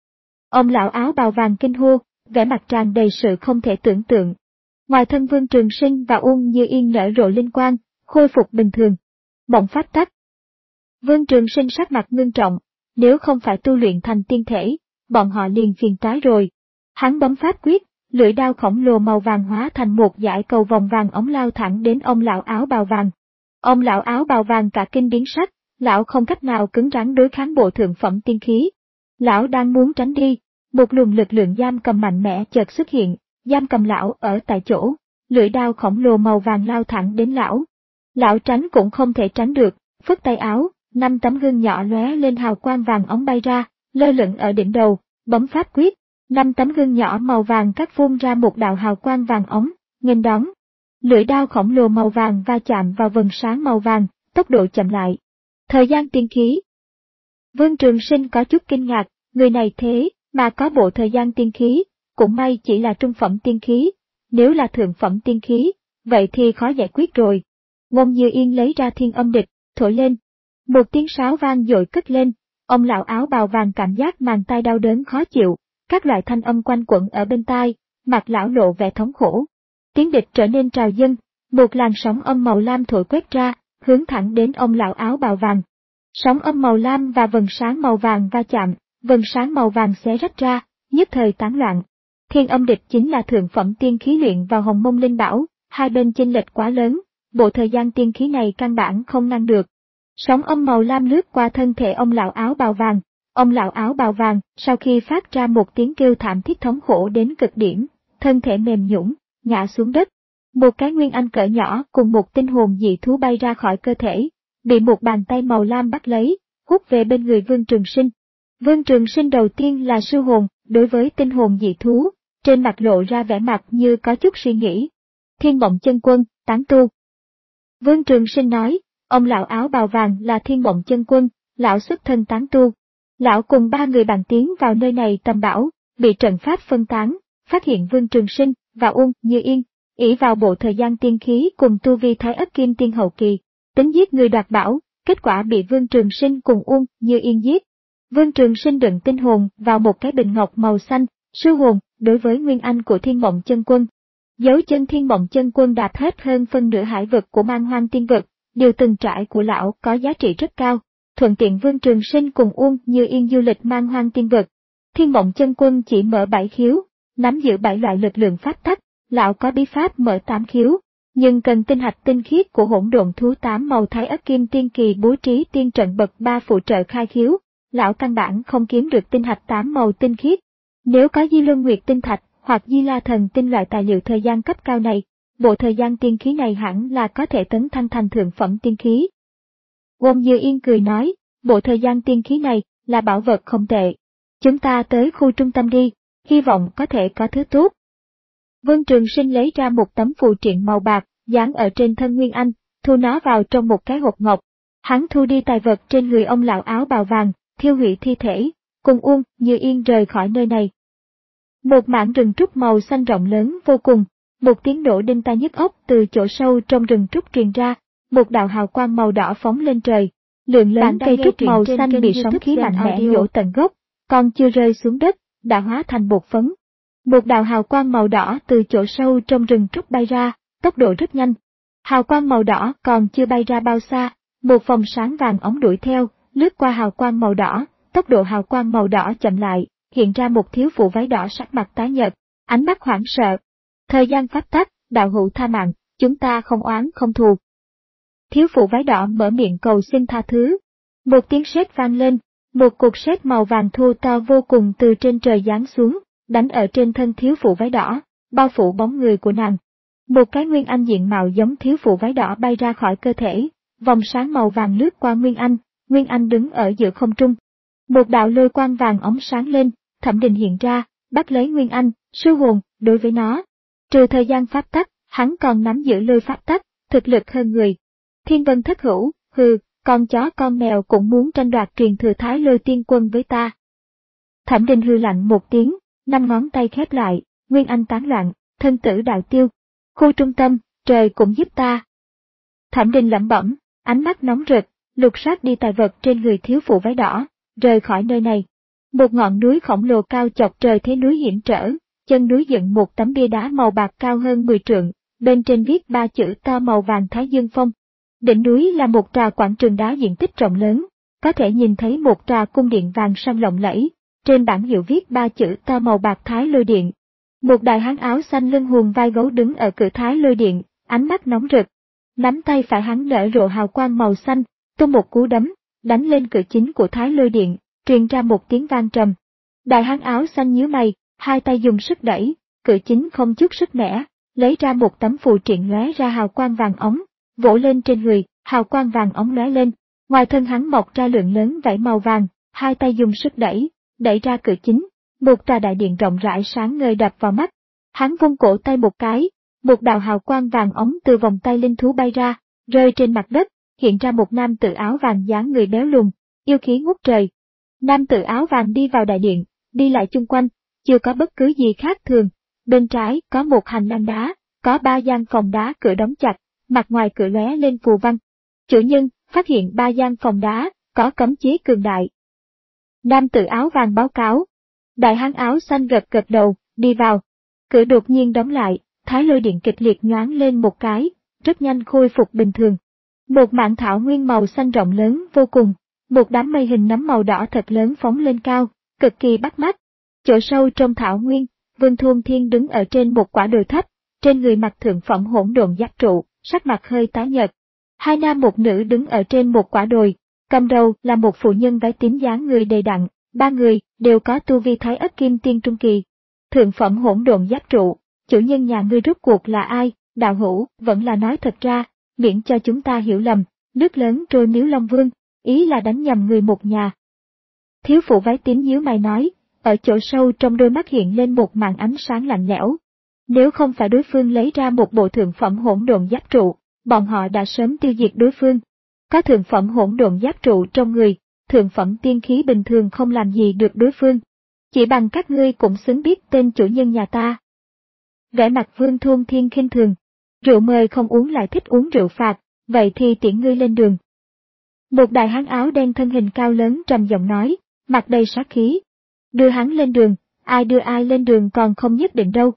Ông lão áo bào vàng kinh hô, vẻ mặt tràn đầy sự không thể tưởng tượng. Ngoài thân Vương Trường Sinh và Uông Như Yên nở rộ linh quang, khôi phục bình thường. Bỗng pháp tắc. Vương Trường Sinh sắc mặt ngưng trọng, nếu không phải tu luyện thành tiên thể, bọn họ liền phiền toái rồi. Hắn bấm pháp quyết, lưỡi đao khổng lồ màu vàng hóa thành một dải cầu vòng vàng ống lao thẳng đến ông lão áo bào vàng. Ông lão áo bào vàng cả kinh biến sắc, lão không cách nào cứng rắn đối kháng bộ thượng phẩm tiên khí. Lão đang muốn tránh đi, một luồng lực lượng giam cầm mạnh mẽ chợt xuất hiện, giam cầm lão ở tại chỗ, lưỡi đao khổng lồ màu vàng lao thẳng đến lão. Lão tránh cũng không thể tránh được, phất tay áo, năm tấm gương nhỏ lóe lên hào quang vàng óng bay ra, lơ lửng ở đỉnh đầu, bấm pháp quyết, năm tấm gương nhỏ màu vàng cắt phun ra một đạo hào quang vàng óng, nghênh đón. Lưỡi đao khổng lồ màu vàng va chạm vào vầng sáng màu vàng, tốc độ chậm lại. Thời gian tiên khí. Vương Trường Sinh có chút kinh ngạc, người này thế mà có bộ thời gian tiên khí, cũng may chỉ là trung phẩm tiên khí, nếu là thượng phẩm tiên khí, vậy thì khó giải quyết rồi. Ngôn Như Yên lấy ra thiên âm địch, thổi lên. Một tiếng sáo vang dội cất lên, ông lão áo bào vàng cảm giác màng tai đau đớn khó chịu, các loại thanh âm quanh quẩn ở bên tai, mặt lão lộ vẻ thống khổ. Tiếng địch trở nên trào dâng, một làn sóng âm màu lam thổi quét ra, hướng thẳng đến ông lão áo bào vàng. Sóng âm màu lam và vầng sáng màu vàng va chạm, vầng sáng màu vàng xé rách ra, nhất thời tán loạn. Thiên âm địch chính là thượng phẩm tiên khí luyện vào Hồng Mông Linh Bảo, hai bên chênh lệch quá lớn, bộ thời gian tiên khí này căn bản không ngăn được. Sóng âm màu lam lướt qua thân thể ông lão áo bào vàng, ông lão áo bào vàng sau khi phát ra một tiếng kêu thảm thiết thống khổ đến cực điểm, thân thể mềm nhũn, ngã xuống đất. Một cái nguyên anh cỡ nhỏ cùng một tinh hồn dị thú bay ra khỏi cơ thể, bị một bàn tay màu lam bắt lấy, hút về bên người Vương Trường Sinh. Vương Trường Sinh đầu tiên là sư hồn, đối với tinh hồn dị thú, trên mặt lộ ra vẻ mặt như có chút suy nghĩ. Thiên Mộng Chân Quân, tán tu. Vương Trường Sinh nói, ông lão áo bào vàng là Thiên Mộng Chân Quân, lão xuất thân tán tu. Lão cùng ba người bàn tiến vào nơi này tầm bảo, bị trận pháp phân tán, phát hiện Vương Trường Sinh và Uông Như Yên, ỷ vào bộ thời gian tiên khí cùng tu vi Thái Ất Kim Tiên hậu kỳ, tính giết người đoạt bảo, kết quả bị Vương Trường Sinh cùng Uông Như Yên giết. Vương Trường Sinh đựng tinh hồn vào một cái bình ngọc màu xanh, sư hồn, đối với nguyên anh của Thiên Mộng Chân Quân. Dấu chân Thiên Mộng Chân Quân đạt hết hơn phân nửa hải vực của Man Hoang Tiên vực, điều từng trải của lão có giá trị rất cao, thuận tiện Vương Trường Sinh cùng Uông Như Yên du lịch Man Hoang Tiên vực. Thiên Mộng Chân Quân chỉ mở bảy khiếu, nắm giữ bảy loại lực lượng pháp tắc, lão có bí pháp mở tám khiếu, nhưng cần tinh hạch tinh khiết của hỗn độn thú tám màu Thái Ất Kim Tiên kỳ bố trí tiên trận bậc ba phụ trợ khai khiếu, lão căn bản không kiếm được tinh hạch tám màu tinh khiết. Nếu có Di Luân Nguyệt tinh thạch hoặc Di La Thần tinh loại tài liệu thời gian cấp cao này, bộ thời gian tiên khí này hẳn là có thể tấn thăng thành thượng phẩm tiên khí. Uông Như Yên cười nói, bộ thời gian tiên khí này là bảo vật không tệ. Chúng ta tới khu trung tâm đi, hy vọng có thể có thứ tốt. Vương Trường Sinh lấy ra một tấm phù triện màu bạc, dán ở trên thân Nguyên Anh, thu nó vào trong một cái hộp ngọc. Hắn thu đi tài vật trên người ông lão áo bào vàng, thiêu hủy thi thể, cùng Uông Như Yên rời khỏi nơi này. Một mảng rừng trúc màu xanh rộng lớn vô cùng, một tiếng nổ đinh tai nhức óc từ chỗ sâu trong rừng trúc truyền ra, một đạo hào quang màu đỏ phóng lên trời. Lượng lớn cây trúc màu xanh bị sóng khí mạnh mẽ nhổ tận gốc, còn chưa rơi xuống đất, đã hóa thành bột phấn. Một đạo hào quang màu đỏ từ chỗ sâu trong rừng trúc bay ra, tốc độ rất nhanh. Hào quang màu đỏ còn chưa bay ra bao xa, một vòng sáng vàng óng đuổi theo, lướt qua hào quang màu đỏ, tốc độ hào quang màu đỏ chậm lại, hiện ra một thiếu phụ váy đỏ sắc mặt tái nhợt, ánh mắt hoảng sợ. Thời gian pháp tắc, đạo hữu tha mạng, chúng ta không oán không thù. Thiếu phụ váy đỏ mở miệng cầu xin tha thứ. Một tiếng sét vang lên, một cục sét màu vàng thô to vô cùng từ trên trời giáng xuống, đánh ở trên thân thiếu phụ váy đỏ, bao phủ bóng người của nàng. Một cái nguyên anh diện mạo giống thiếu phụ váy đỏ bay ra khỏi cơ thể, vòng sáng màu vàng lướt qua nguyên anh, nguyên anh đứng ở giữa không trung. Một đạo lôi quang vàng óng sáng lên, Thẩm Đình hiện ra, bắt lấy nguyên anh, sư hồn, đối với nó. Trừ thời gian pháp tắc, hắn còn nắm giữ lôi pháp tắc, thực lực hơn người. Thiên Vân Thất Hữu, hừ, con chó con mèo cũng muốn tranh đoạt truyền thừa Thái Lôi Tiên Quân với ta. Thẩm Đình hư lạnh một tiếng, năm ngón tay khép lại, nguyên anh tán loạn, thân tử đạo tiêu. Khu trung tâm, trời cũng giúp ta. Thẩm Đình lẩm bẩm, ánh mắt nóng rực, lục soát đi tài vật trên người thiếu phụ váy đỏ, rời khỏi nơi này. Một ngọn núi khổng lồ cao chọc trời thế núi hiểm trở, chân núi dựng một tấm bia đá màu bạc cao hơn mười trượng, bên trên viết ba chữ to màu vàng Thái Dương Phong. Đỉnh núi là một tòa quảng trường đá diện tích rộng lớn, có thể nhìn thấy một tòa cung điện vàng son lộng lẫy, trên bảng hiệu viết ba chữ to màu bạc Thái Lôi Điện. Một đại hán áo xanh lưng hùm vai gấu đứng ở cửa Thái Lôi Điện, ánh mắt nóng rực. Nắm tay phải hắn nở rộ hào quang màu xanh, tung một cú đấm, đánh lên cửa chính của Thái Lôi Điện, truyền ra một tiếng vang trầm. Đại hán áo xanh nhíu mày, hai tay dùng sức đẩy, cửa chính không chút sức mẻ, lấy ra một tấm phù triện lóe ra hào quang vàng ống, vỗ lên trên người, hào quang vàng ống lóe lên, ngoài thân hắn mọc ra lượng lớn vảy màu vàng, hai tay dùng sức đẩy, đẩy ra cửa chính, một tòa đại điện rộng rãi sáng ngời đập vào mắt. Hắn vung cổ tay một cái, một đạo hào quang vàng ống từ vòng tay linh thú bay ra, rơi trên mặt đất, hiện ra một nam tử áo vàng dáng người béo lùn, yêu khí ngút trời. Nam tử áo vàng đi vào đại điện, đi lại chung quanh, chưa có bất cứ gì khác thường. Bên trái có một hành lang đá, có ba gian phòng đá cửa đóng chặt, mặt ngoài cửa lóe lên phù văn. Chủ nhân phát hiện ba gian phòng đá, có cấm chế cường đại. Nam tử áo vàng báo cáo. Đại hán áo xanh gật gật đầu, đi vào. Cửa đột nhiên đóng lại, Thái Lôi Điện kịch liệt nhoáng lên một cái, rất nhanh khôi phục bình thường. Một mảng thảo nguyên màu xanh rộng lớn vô cùng, một đám mây hình nấm màu đỏ thật lớn phóng lên cao, cực kỳ bắt mắt. Chỗ sâu trong thảo nguyên, Vương Thôn Thiên đứng ở trên một quả đồi thấp, trên người mặc thượng phẩm hỗn độn giáp trụ, sắc mặt hơi tái nhợt. Hai nam một nữ đứng ở trên một quả đồi, cầm đầu là một phụ nhân váy tím dáng người đầy đặn, ba người đều có tu vi Thái Ất Kim Tiên trung kỳ. Thượng phẩm hỗn độn giáp trụ, chủ nhân nhà ngươi rốt cuộc là ai? Đạo hữu, vẫn là nói thật ra, miễn cho chúng ta hiểu lầm. Nước lớn trôi miếu Long Vương, ý là đánh nhầm người một nhà. Thiếu phụ váy tím nhíu mày nói, ở chỗ sâu trong đôi mắt hiện lên một màn ánh sáng lạnh lẽo. Nếu không phải đối phương lấy ra một bộ thượng phẩm hỗn độn giáp trụ, bọn họ đã sớm tiêu diệt đối phương. Có thượng phẩm hỗn độn giáp trụ trong người, thượng phẩm tiên khí bình thường không làm gì được đối phương. Chỉ bằng các ngươi cũng xứng biết tên chủ nhân nhà ta. Vẻ mặt Vương Thôn Thiên khinh thường. Rượu mời không uống lại thích uống rượu phạt, vậy thì tiễn ngươi lên đường. Một đại hán áo đen thân hình cao lớn trầm giọng nói, mặt đầy sát khí. Đưa hắn lên đường, ai đưa ai lên đường còn không nhất định đâu.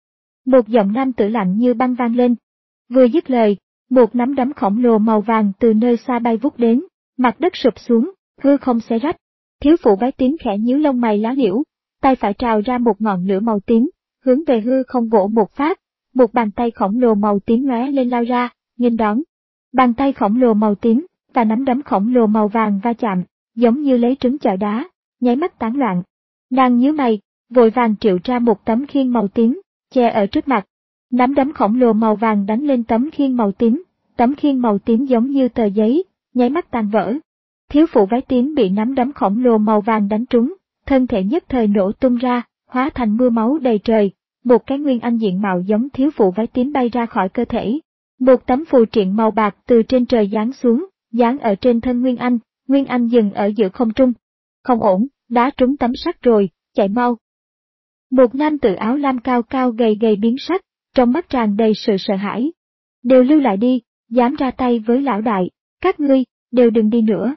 Một giọng nam tử lạnh như băng vang lên. Vừa dứt lời, một nắm đấm khổng lồ màu vàng từ nơi xa bay vút đến, mặt đất sụp xuống, hư không xé rách. Thiếu phụ váy tím khẽ nhíu lông mày lá liễu, tay phải trào ra một ngọn lửa màu tím, hướng về hư không vỗ một phát, một bàn tay khổng lồ màu tím lóe lên lao ra, nghênh đón. Bàn tay khổng lồ màu tím và nắm đấm khổng lồ màu vàng va chạm, giống như lấy trứng chọi đá, nháy mắt tán loạn. Nàng nhíu mày, vội vàng triệu ra một tấm khiên màu tím, che ở trước mặt. Nắm đấm khổng lồ màu vàng đánh lên tấm khiên màu tím, tấm khiên màu tím giống như tờ giấy, nháy mắt tan vỡ. Thiếu phụ váy tím bị nắm đấm khổng lồ màu vàng đánh trúng, thân thể nhất thời nổ tung ra, hóa thành mưa máu đầy trời, một cái nguyên anh diện mạo giống thiếu phụ váy tím bay ra khỏi cơ thể. Một tấm phù triện màu bạc từ trên trời giáng xuống, giáng ở trên thân Nguyên Anh, Nguyên Anh dừng ở giữa không trung. Không ổn, đá trúng tấm sắt rồi, chạy mau. Một nam tử áo lam cao cao gầy gầy biến sắc, trong mắt tràn đầy sự sợ hãi. Đều lưu lại đi, dám ra tay với lão đại, các ngươi, đều đừng đi nữa.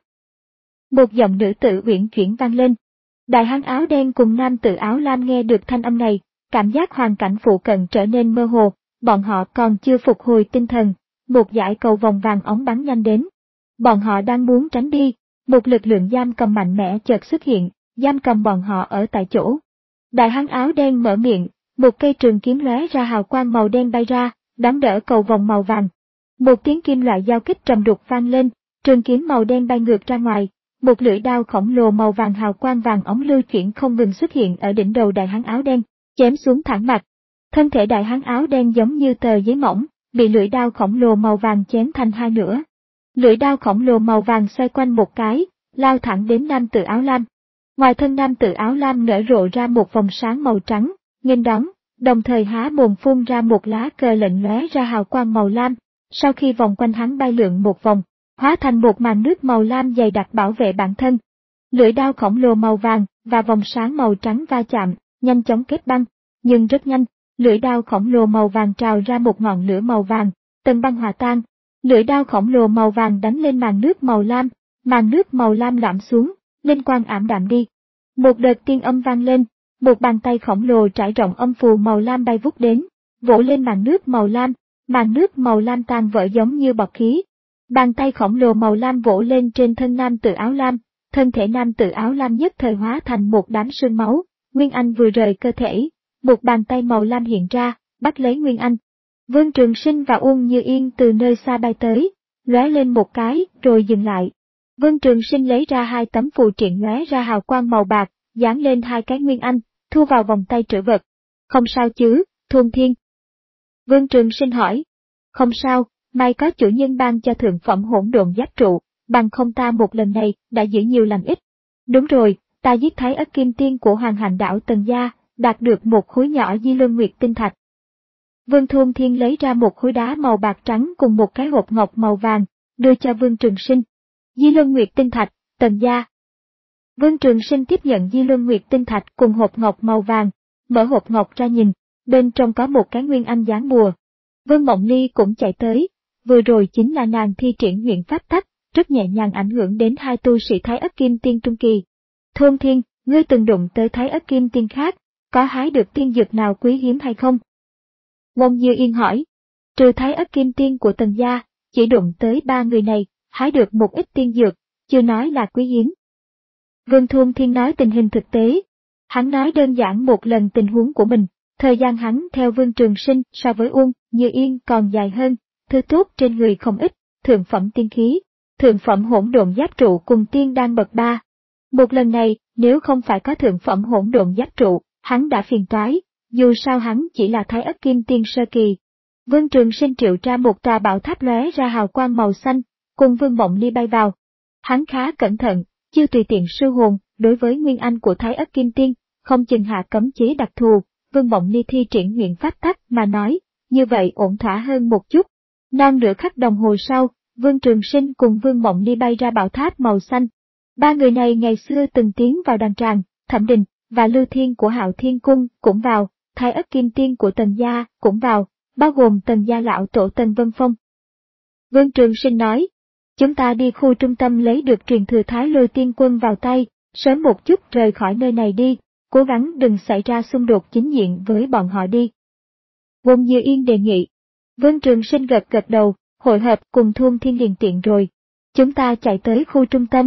Một giọng nữ tử uyển chuyển vang lên. Đại hán áo đen cùng nam tử áo lam nghe được thanh âm này, cảm giác hoàn cảnh phụ cận trở nên mơ hồ, bọn họ còn chưa phục hồi tinh thần, một dải cầu vòng vàng óng bắn nhanh đến. Bọn họ đang muốn tránh đi, một lực lượng giam cầm mạnh mẽ chợt xuất hiện, giam cầm bọn họ ở tại chỗ. Đại hán áo đen mở miệng, một cây trường kiếm lóe ra hào quang màu đen bay ra, đón đỡ cầu vòng màu vàng. Một tiếng kim loại giao kích trầm đục vang lên, trường kiếm màu đen bay ngược ra ngoài, một lưỡi đao khổng lồ màu vàng hào quang vàng óng lưu chuyển không ngừng xuất hiện ở đỉnh đầu đại hán áo đen, chém xuống thẳng mặt. Thân thể đại hán áo đen giống như tờ giấy mỏng, bị lưỡi đao khổng lồ màu vàng chém thành hai nửa. Lưỡi đao khổng lồ màu vàng xoay quanh một cái, lao thẳng đến nam tử áo lam. Ngoài thân nam tử áo lam nở rộ ra một vòng sáng màu trắng, nghênh đón, đồng thời há mồm phun ra một lá cờ lệnh lóe ra hào quang màu lam. Sau khi vòng quanh hắn bay lượn một vòng, hóa thành một màn nước màu lam dày đặc bảo vệ bản thân. Lưỡi đao khổng lồ màu vàng và vòng sáng màu trắng va chạm, nhanh chóng kết băng, nhưng rất nhanh, lưỡi đao khổng lồ màu vàng trào ra một ngọn lửa màu vàng, tầng băng hòa tan. Lưỡi đao khổng lồ màu vàng đánh lên màn nước màu lam, màn nước màu lam lõm xuống, linh quang ảm đạm đi. Một đợt tiên âm vang lên, một bàn tay khổng lồ trải rộng âm phù màu lam bay vút đến, vỗ lên màn nước màu lam, màn nước màu lam tan vỡ giống như bọt khí. Bàn tay khổng lồ màu lam vỗ lên trên thân nam tử áo lam, thân thể nam tử áo lam nhất thời hóa thành một đám sương máu, Nguyên Anh vừa rời cơ thể, một bàn tay màu lam hiện ra, bắt lấy Nguyên Anh. Vương Trường Sinh và Uông Như Yên từ nơi xa bay tới, lóe lên một cái, rồi dừng lại. Vương Trường Sinh lấy ra hai tấm phù triện lóe ra hào quang màu bạc, dán lên hai cái Nguyên Anh, thu vào vòng tay trữ vật. Không sao chứ, Thôn Thiên? Vương Trường Sinh hỏi. Không sao, may có chủ nhân ban cho thượng phẩm hỗn độn giáp trụ, bằng không ta một lần này đã giữ nhiều làm ít. Đúng rồi, ta giết Thái Ất Kim Tiên của Hoàng Hành Đảo Tần Gia, đạt được một khối nhỏ Di Luân Nguyệt Tinh Thạch. Vương Thôn Thiên lấy ra một khối đá màu bạc trắng cùng một cái hộp ngọc màu vàng, đưa cho Vương Trường Sinh. Di Luân Nguyệt Tinh Thạch, Tần Gia. Vương Trường Sinh tiếp nhận Di Luân Nguyệt Tinh Thạch cùng hộp ngọc màu vàng, mở hộp ngọc ra nhìn, bên trong có một cái Nguyên Anh dáng bùa. Vương Mộng Ly cũng chạy tới, vừa rồi chính là nàng thi triển nguyện pháp tắc, rất nhẹ nhàng ảnh hưởng đến hai tu sĩ Thái Ất Kim Tiên trung kỳ. Thôn Thiên, ngươi từng đụng tới Thái Ất Kim Tiên khác, có hái được tiên dược nào quý hiếm hay không? Uông Như Yên hỏi. Trừ Thái Ất Kim Tiên của Tần Gia, chỉ đụng tới ba người này, hái được một ít tiên dược, chưa nói là quý hiếm. Vương Thôn Thiên nói tình hình thực tế. Hắn nói đơn giản một lần tình huống của mình, thời gian hắn theo Vương Trường Sinh so với Uông Như Yên còn dài hơn, thứ tốt trên người không ít, thượng phẩm tiên khí, thượng phẩm hỗn độn giáp trụ cùng tiên đan bậc ba. Một lần này, nếu không phải có thượng phẩm hỗn độn giáp trụ, hắn đã phiền toái, dù sao hắn chỉ là Thái Ất Kim Tiên sơ kỳ. Vương Trường Sinh triệu ra một tòa bảo tháp lóe ra hào quang màu xanh, cùng Vương Mộng Ly bay vào. Hắn khá cẩn thận, chưa tùy tiện sư hồn, đối với Nguyên Anh của Thái Ất Kim Tiên, không chừng hạ cấm chế đặc thù. Vương Mộng Ly thi triển nguyện pháp tắc mà nói, như vậy ổn thỏa hơn một chút. Non nửa khắc đồng hồ sau, Vương Trường Sinh cùng Vương Mộng Ly bay ra bảo tháp màu xanh. Ba người này ngày xưa từng tiến vào đàn tràng, Thẩm Đình và Lưu Thiên của Hạo Thiên Cung cũng vào, Thái Ất Kim Tiên của Tần gia cũng vào, bao gồm Tần gia lão tổ Tần Vân Phong. Vương Trường Sinh nói, chúng ta đi khu trung tâm lấy được truyền thừa Thái Lôi Tiên Quân vào tay, sớm một chút rời khỏi nơi này đi, cố gắng đừng xảy ra xung đột chính diện với bọn họ đi. Wong Như Yên đề nghị. Vương Trường Sinh gật gật đầu, hội hợp cùng Thôn Thiên liền tiện rồi. Chúng ta chạy tới khu trung tâm.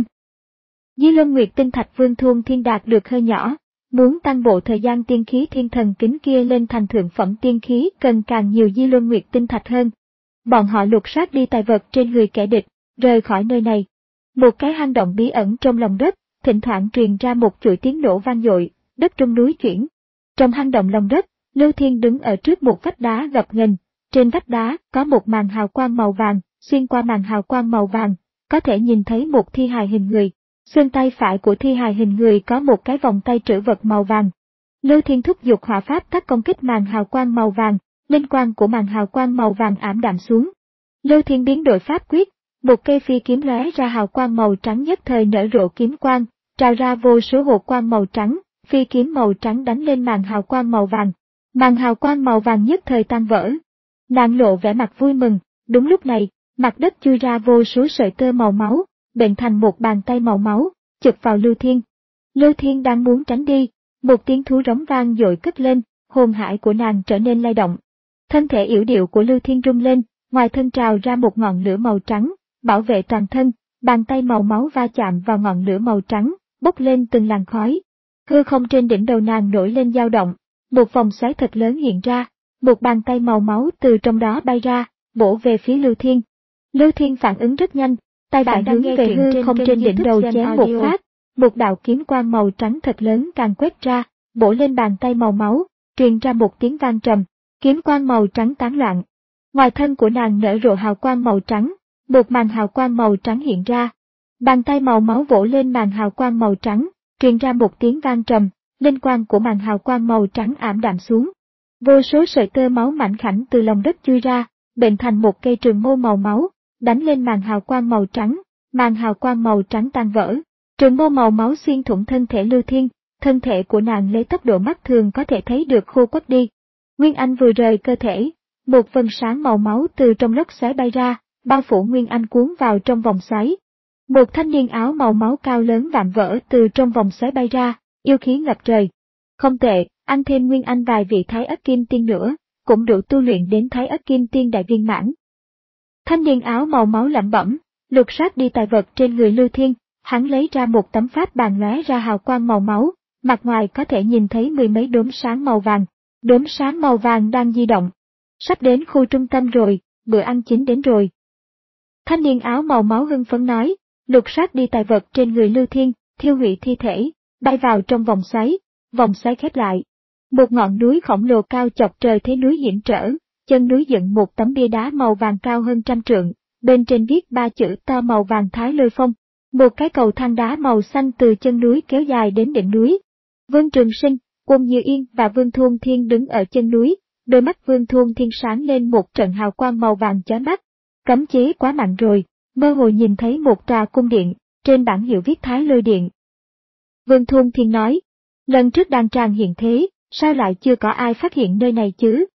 Di Luân Nguyệt Tinh Thạch Vương Thôn Thiên đạt được hơi nhỏ, muốn tăng bộ thời gian tiên khí thiên thần kính kia lên thành thượng phẩm tiên khí cần càng nhiều Di Luân Nguyệt Tinh Thạch hơn. Bọn họ lục soát đi tài vật trên người kẻ địch, rời khỏi nơi này. Một cái hang động bí ẩn trong lòng đất, thỉnh thoảng truyền ra một chuỗi tiếng nổ vang dội, đất trong núi chuyển. Trong hang động lòng đất, Lưu Thiên đứng ở trước một vách đá gập ghềnh, trên vách đá có một màn hào quang màu vàng, xuyên qua màn hào quang màu vàng, có thể nhìn thấy một thi hài hình người. Xương tay phải của thi hài hình người có một cái vòng tay trữ vật màu vàng. Lưu Thiên thúc giục hỏa pháp các công kích màn hào quang màu vàng, linh quang của màn hào quang màu vàng ảm đạm xuống. Lưu Thiên biến đổi pháp quyết, một cây phi kiếm lóe ra hào quang màu trắng nhất thời nở rộ kiếm quang, trào ra vô số hồ quang màu trắng, phi kiếm màu trắng đánh lên màn hào quang màu vàng. Màn hào quang màu vàng nhất thời tan vỡ. Nàng lộ vẻ mặt vui mừng, đúng lúc này, mặt đất chui ra vô số sợi tơ màu máu, bệnh thành một bàn tay màu máu, chụp vào Lưu Thiên. Lưu Thiên đang muốn tránh đi, một tiếng thú rống vang dội cất lên, hồn hải của nàng trở nên lay động. Thân thể yểu điệu của Lưu Thiên rung lên, ngoài thân trào ra một ngọn lửa màu trắng, bảo vệ toàn thân, bàn tay màu máu va chạm vào ngọn lửa màu trắng, bốc lên từng làn khói. Hư không trên đỉnh đầu nàng nổi lên dao động, một vòng xoáy thật lớn hiện ra, một bàn tay màu máu từ trong đó bay ra, bổ về phía Lưu Thiên. Lưu Thiên phản ứng rất nhanh, tay phải hướng về hư không trên đỉnh đầu chém một phát, một đạo kiếm quang màu trắng thật lớn càng quét ra, bổ lên bàn tay màu máu, truyền ra một tiếng vang trầm, kiếm quang màu trắng tán loạn. Ngoài thân của nàng nở rộ hào quang màu trắng, một màn hào quang màu trắng hiện ra. Bàn tay màu máu vỗ lên màn hào quang màu trắng, truyền ra một tiếng vang trầm, linh quang của màn hào quang màu trắng ảm đạm xuống. Vô số sợi tơ máu mảnh khảnh từ lòng đất chui ra, bệnh thành một cây trường mâu màu máu, đánh lên màn hào quang màu trắng, màn hào quang màu trắng tan vỡ. Trường mâu màu máu xuyên thủng thân thể Lưu Thiên, thân thể của nàng lấy tốc độ mắt thường có thể thấy được khô quắt đi. Nguyên Anh vừa rời cơ thể, một vầng sáng màu máu từ trong lốc xoáy bay ra, bao phủ Nguyên Anh cuốn vào trong vòng xoáy. Một thanh niên áo màu máu cao lớn vạm vỡ từ trong vòng xoáy bay ra, yêu khí ngập trời. Không tệ, ăn thêm Nguyên Anh vài vị Thái Ất Kim Tiên nữa, cũng đủ tu luyện đến Thái Ất Kim Tiên đại viên mãn. Thanh niên áo màu máu lẩm bẩm, lục soát đi tài vật trên người Lưu Thiên, hắn lấy ra một tấm pháp bàn lóe ra hào quang màu máu, mặt ngoài có thể nhìn thấy mười mấy đốm sáng màu vàng, đốm sáng màu vàng đang di động. Sắp đến khu trung tâm rồi, bữa ăn chính đến rồi. Thanh niên áo màu máu hưng phấn nói, lục soát đi tài vật trên người Lưu Thiên, thiêu hủy thi thể, bay vào trong vòng xoáy, vòng xoáy khép lại. Một ngọn núi khổng lồ cao chọc trời thế núi hiểm trở, chân núi dựng một tấm bia đá màu vàng cao hơn trăm trượng, bên trên viết ba chữ to màu vàng Thái Lôi Phong. Một cái cầu thang đá màu xanh từ chân núi kéo dài đến đỉnh núi. Vương Trường Sinh, Wong Như Yên và Vương Thôn Thiên đứng ở chân núi, đôi mắt Vương Thôn Thiên sáng lên một trận hào quang màu vàng chói mắt. Cấm chế quá mạnh rồi, mơ hồ nhìn thấy một tòa cung điện, trên bảng hiệu viết Thái Lôi Điện. Vương Thôn Thiên nói, lần trước đàn tràng hiện thế, sao lại chưa có ai phát hiện nơi này chứ?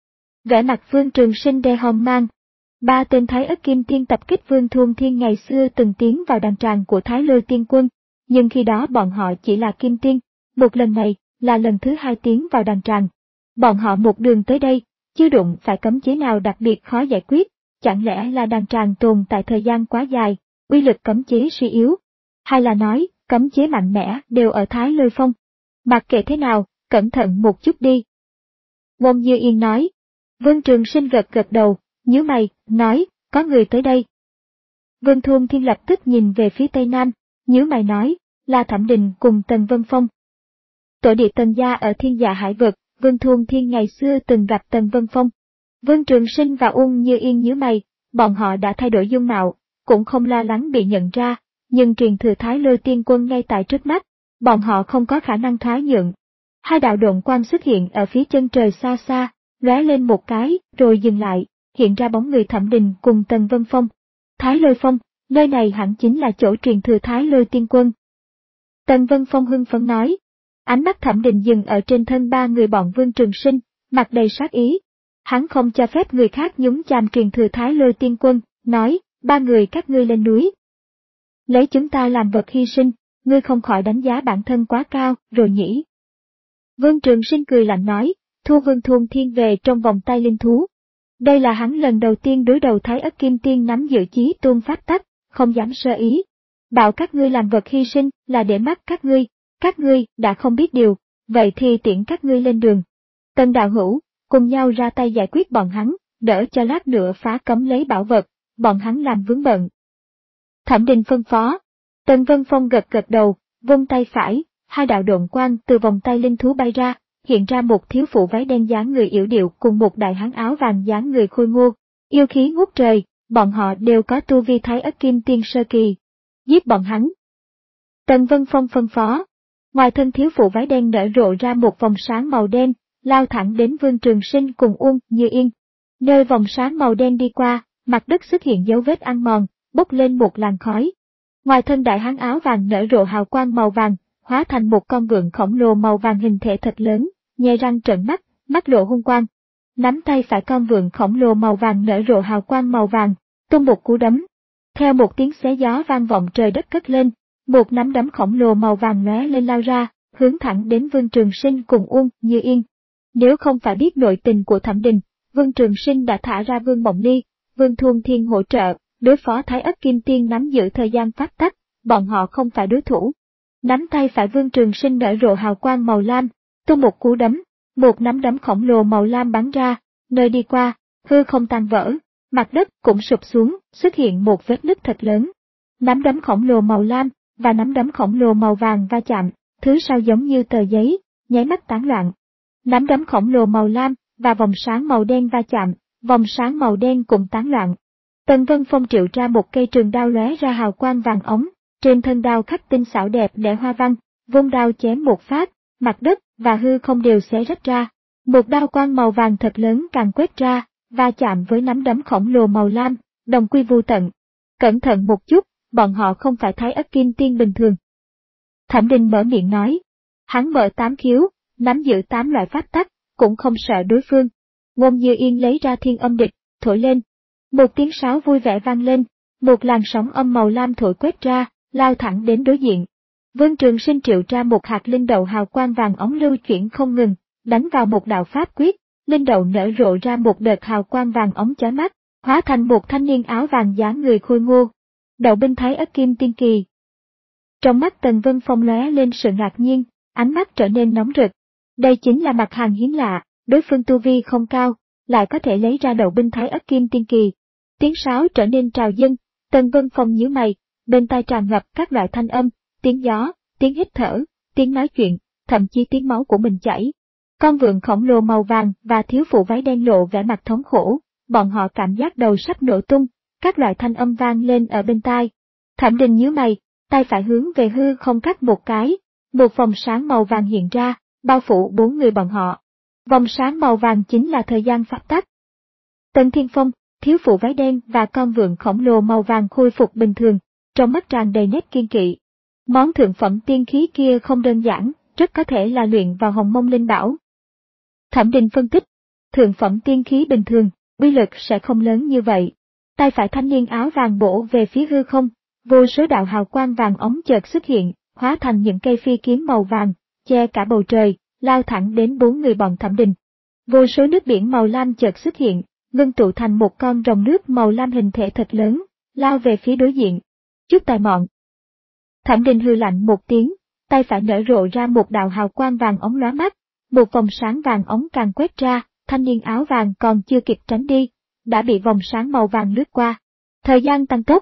Vẻ mặt Vương Trường Sinh đe hòm mang. Ba tên Thái Ất Kim Tiên tập kích Vương Thôn Thiên ngày xưa từng tiến vào đàn tràng của Thái Lôi Tiên Quân, nhưng khi đó bọn họ chỉ là Kim Tiên, một lần này là lần thứ hai tiến vào đàn tràng. Bọn họ một đường tới đây, chưa đụng phải cấm chế nào đặc biệt khó giải quyết, chẳng lẽ là đàn tràng tồn tại thời gian quá dài, uy lực cấm chế suy yếu, hay là nói cấm chế mạnh mẽ đều ở Thái Lôi Phong? Mặc kệ thế nào, cẩn thận một chút đi. Wong Như Yên nói. Vương Trường Sinh gật gật đầu, nhíu mày, nói, có người tới đây. Vương Thôn Thiên lập tức nhìn về phía tây nam, nhíu mày nói, là Thẩm Đình cùng Tần Vân Phong. Tổ địa Tần gia ở Thiên Dạ Hải Vực, Vương Thôn Thiên ngày xưa từng gặp Tần Vân Phong. Vương Trường Sinh và Wong Như Yên nhíu mày, bọn họ đã thay đổi dung mạo, cũng không lo lắng bị nhận ra, nhưng truyền thừa Thái Lôi Tiên Quân ngay tại trước mắt, bọn họ không có khả năng thoái nhượng. Hai đạo độn quang xuất hiện ở phía chân trời xa xa, lóe lên một cái, rồi dừng lại, hiện ra bóng người Thẩm Đình cùng Tần Vân Phong. Thái Lôi Phong, nơi này hẳn chính là chỗ truyền thừa Thái Lôi Tiên Quân. Tần Vân Phong hưng phấn nói. Ánh mắt Thẩm Định dừng ở trên thân ba người bọn Vương Trường Sinh, mặt đầy sát ý. Hắn không cho phép người khác nhúng chàm truyền thừa Thái Lôi Tiên Quân, nói, ba người các ngươi lên núi. Lấy chúng ta làm vật hy sinh, ngươi không khỏi đánh giá bản thân quá cao, rồi nhỉ. Vương Trường Sinh cười lạnh nói, thu Vương Thuần Thiên về trong vòng tay linh thú. Đây là hắn lần đầu tiên đối đầu Thái Ất Kim Tiên nắm giữ chí tôn pháp tắc, không dám sơ ý. Bảo các ngươi làm vật hy sinh là để mắt các ngươi, các ngươi đã không biết điều, vậy thì tiễn các ngươi lên đường. Tân đạo hữu, cùng nhau ra tay giải quyết bọn hắn, đỡ cho lát nữa phá cấm lấy bảo vật, bọn hắn làm vướng bận. Thẩm Định phân phó. Tần Vân Phong gật gật đầu, vung tay phải, hai đạo độn quang từ vòng tay linh thú bay ra, hiện ra một thiếu phụ váy đen dáng người yểu điệu cùng một đại hán áo vàng dáng người khôi ngô, yêu khí ngút trời, bọn họ đều có tu vi Thái Ất Kim Tiên sơ kỳ. Giết bọn hắn. Tần Vân Phong phân phó. Ngoài thân thiếu phụ váy đen nở rộ ra một vòng sáng màu đen, lao thẳng đến Vương Trường Sinh cùng Uông Như Yên. Nơi vòng sáng màu đen đi qua, mặt đất xuất hiện dấu vết ăn mòn, bốc lên một làn khói. Ngoài thân đại hán áo vàng nở rộ hào quang màu vàng, hóa thành một con vượn khổng lồ màu vàng hình thể thật lớn, nhe răng trợn mắt, mắt lộ hung quang. Nắm tay phải con vượn khổng lồ màu vàng nở rộ hào quang màu vàng, tung một cú đấm. Theo một tiếng xé gió vang vọng trời đất cất lên, một nắm đấm khổng lồ màu vàng lóe lên lao ra, hướng thẳng đến Vương Trường Sinh cùng Uông Như Yên. Nếu không phải biết nội tình của Thẩm Định, Vương Trường Sinh đã thả ra Vương Mộng Ly, Vương Thuần Thiên hỗ trợ, đối phó Thái Ất Kim Tiên nắm giữ thời gian pháp tắc, bọn họ không phải đối thủ. Nắm tay phải Vương Trường Sinh nở rộ hào quang màu lam, tung một cú đấm, một nắm đấm khổng lồ màu lam bắn ra, nơi đi qua, hư không tan vỡ, mặt đất cũng sụp xuống, xuất hiện một vết nứt thật lớn. Nắm đấm khổng lồ màu lam và nắm đấm khổng lồ màu vàng va chạm, thứ sau giống như tờ giấy, nháy mắt tán loạn. Nắm đấm khổng lồ màu lam và vòng sáng màu đen va chạm, vòng sáng màu đen cũng tán loạn. Tần Vân Phong triệu ra một cây trường đao lóe ra hào quang vàng ống, trên thân đao khắc tinh xảo đẹp đẽ hoa văn, vung đao chém một phát, mặt đất và hư không đều xé rách ra. Một đao quang màu vàng thật lớn càng quét ra, va chạm với nắm đấm khổng lồ màu lam, đồng quy vu tận. Cẩn thận một chút, bọn họ không phải Thái Ất Kim Tiên bình thường. Thẩm Định mở miệng nói. Hắn mở tám khiếu, nắm giữ tám loại pháp tắc, cũng không sợ đối phương. Ngôn Như Yên lấy ra thiên âm địch, thổi lên. Một tiếng sáo vui vẻ vang lên, một làn sóng âm màu lam thổi quét ra, lao thẳng đến đối diện. Vương Trường Sinh triệu ra một hạt linh đậu hào quang vàng ống lưu chuyển không ngừng, đánh vào một đạo pháp quyết, linh đậu nở rộ ra một đợt hào quang vàng ống chói mắt, hóa thành một thanh niên áo vàng dáng người khôi ngô. Đậu binh Thái Ất Kim Tiên kỳ. Trong mắt Tần Vân Phong lóe lên sự ngạc nhiên, ánh mắt trở nên nóng rực. Đây chính là mặt hàng hiếm lạ, đối phương tu vi không cao, lại có thể lấy ra đậu binh Thái Ất Kim Tiên kỳ. Tiếng sáo trở nên trào dâng, Tần Vân Phong nhíu mày, bên tai tràn ngập các loại thanh âm, tiếng gió, tiếng hít thở, tiếng nói chuyện, thậm chí tiếng máu của mình chảy. Con vượn khổng lồ màu vàng và thiếu phụ váy đen lộ vẻ mặt thống khổ, bọn họ cảm giác đầu sắp nổ tung, các loại thanh âm vang lên ở bên tai. Thẩm Định nhíu mày, tay phải hướng về hư không cắt một cái, một vòng sáng màu vàng hiện ra, bao phủ bốn người bọn họ. Vòng sáng màu vàng chính là thời gian pháp tắc. Tần Thiên Phong, thiếu phụ váy đen và con vượn khổng lồ màu vàng khôi phục bình thường, trong mắt tràn đầy nét kiên kỵ. Món thượng phẩm tiên khí kia không đơn giản, rất có thể là luyện vào hồng mông linh bảo. Thẩm Định phân tích, thượng phẩm tiên khí bình thường, uy lực sẽ không lớn như vậy. Tay phải thanh niên áo vàng bổ về phía hư không, vô số đạo hào quang vàng ống chợt xuất hiện, hóa thành những cây phi kiếm màu vàng, che cả bầu trời, lao thẳng đến bốn người bọn Thẩm Định. Vô số nước biển màu lam chợt xuất hiện, ngưng tụ thành một con rồng nước màu lam hình thể thật lớn, lao về phía đối diện. Chút tài mọn. Thẩm Định hừ lạnh một tiếng, tay phải nở rộ ra một đạo hào quang vàng ống lóa mắt, một vòng sáng vàng ống càng quét ra, thanh niên áo vàng còn chưa kịp tránh đi, đã bị vòng sáng màu vàng lướt qua. Thời gian tăng tốc.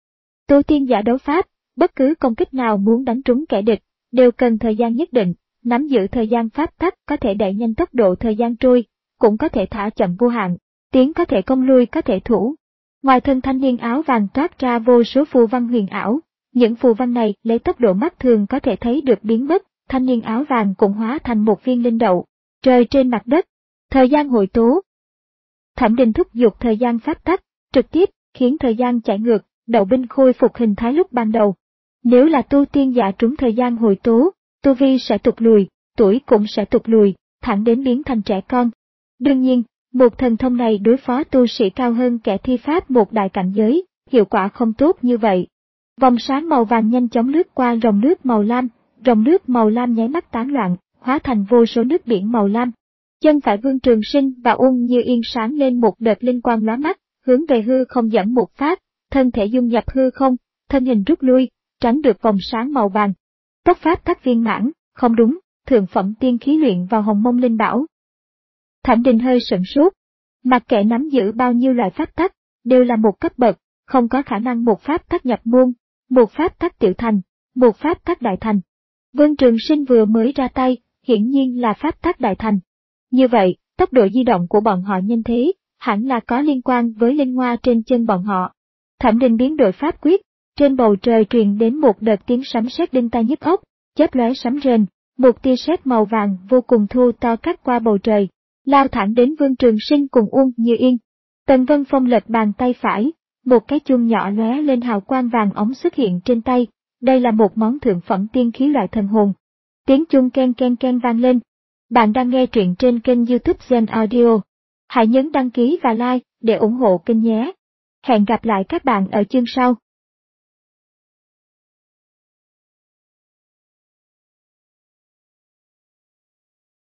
Tu tiên giả đấu pháp, bất cứ công kích nào muốn đánh trúng kẻ địch, đều cần thời gian nhất định, nắm giữ thời gian pháp tắc có thể đẩy nhanh tốc độ thời gian trôi, cũng có thể thả chậm vô hạn, tiến có thể công lui có thể thủ. Ngoài thân thanh niên áo vàng toát ra vô số phù văn huyền ảo, những phù văn này lấy tốc độ mắt thường có thể thấy được biến mất, thanh niên áo vàng cũng hóa thành một viên linh đậu, rơi trên mặt đất. Thời gian hội tố. Thẩm Định thúc giục thời gian pháp tắc, trực tiếp khiến thời gian chạy ngược, đậu binh khôi phục hình thái lúc ban đầu. Nếu là tu tiên giả trúng thời gian hồi tố, tu vi sẽ tụt lùi, tuổi cũng sẽ tụt lùi, thẳng đến biến thành trẻ con. Đương nhiên, một thần thông này đối phó tu sĩ cao hơn kẻ thi pháp một đại cảnh giới, hiệu quả không tốt như vậy. Vòng sáng màu vàng nhanh chóng lướt qua ròng nước màu lam, ròng nước màu lam nháy mắt tán loạn, hóa thành vô số nước biển màu lam. Chân phải Vương Trường Sinh và Uông Như Yên sáng lên một đợt linh quang lóa mắt, hướng về hư không dẫn một phát, thân thể dung nhập hư không, thân hình rút lui, tránh được vòng sáng màu vàng. Tốc pháp tắc viên mãn, không đúng, thượng phẩm tiên khí luyện vào Hồng Mông Linh Bảo. Thẩm Đình hơi sửng sốt, mặc kệ nắm giữ bao nhiêu loại pháp tắc, đều là một cấp bậc, không có khả năng một pháp tắc nhập môn, một pháp tắc tiểu thành, một pháp tắc đại thành. Vương Trường Sinh vừa mới ra tay, hiển nhiên là pháp tắc đại thành. Như vậy, tốc độ di động của bọn họ nhanh thế, hẳn là có liên quan với linh hoa trên chân bọn họ. Thẩm Đình biến đổi pháp quyết, trên bầu trời truyền đến một đợt tiếng sấm sét đinh tai nhức óc, chớp lóe sấm rền, một tia sét màu vàng vô cùng thu to cắt qua bầu trời, lao thẳng đến Vương Trường Sinh cùng Uông Như Yên. Tần Vân Phong lật bàn tay phải, một cái chuông nhỏ lóe lên hào quang vàng óng xuất hiện trên tay, đây là một món thượng phẩm tiên khí loại thần hồn. Tiếng chuông ken ken ken vang lên. Bạn đang nghe truyện trên kênh YouTube Gen Audio. Hãy nhấn đăng ký và like để ủng hộ kênh nhé. Hẹn gặp lại các bạn ở chương sau.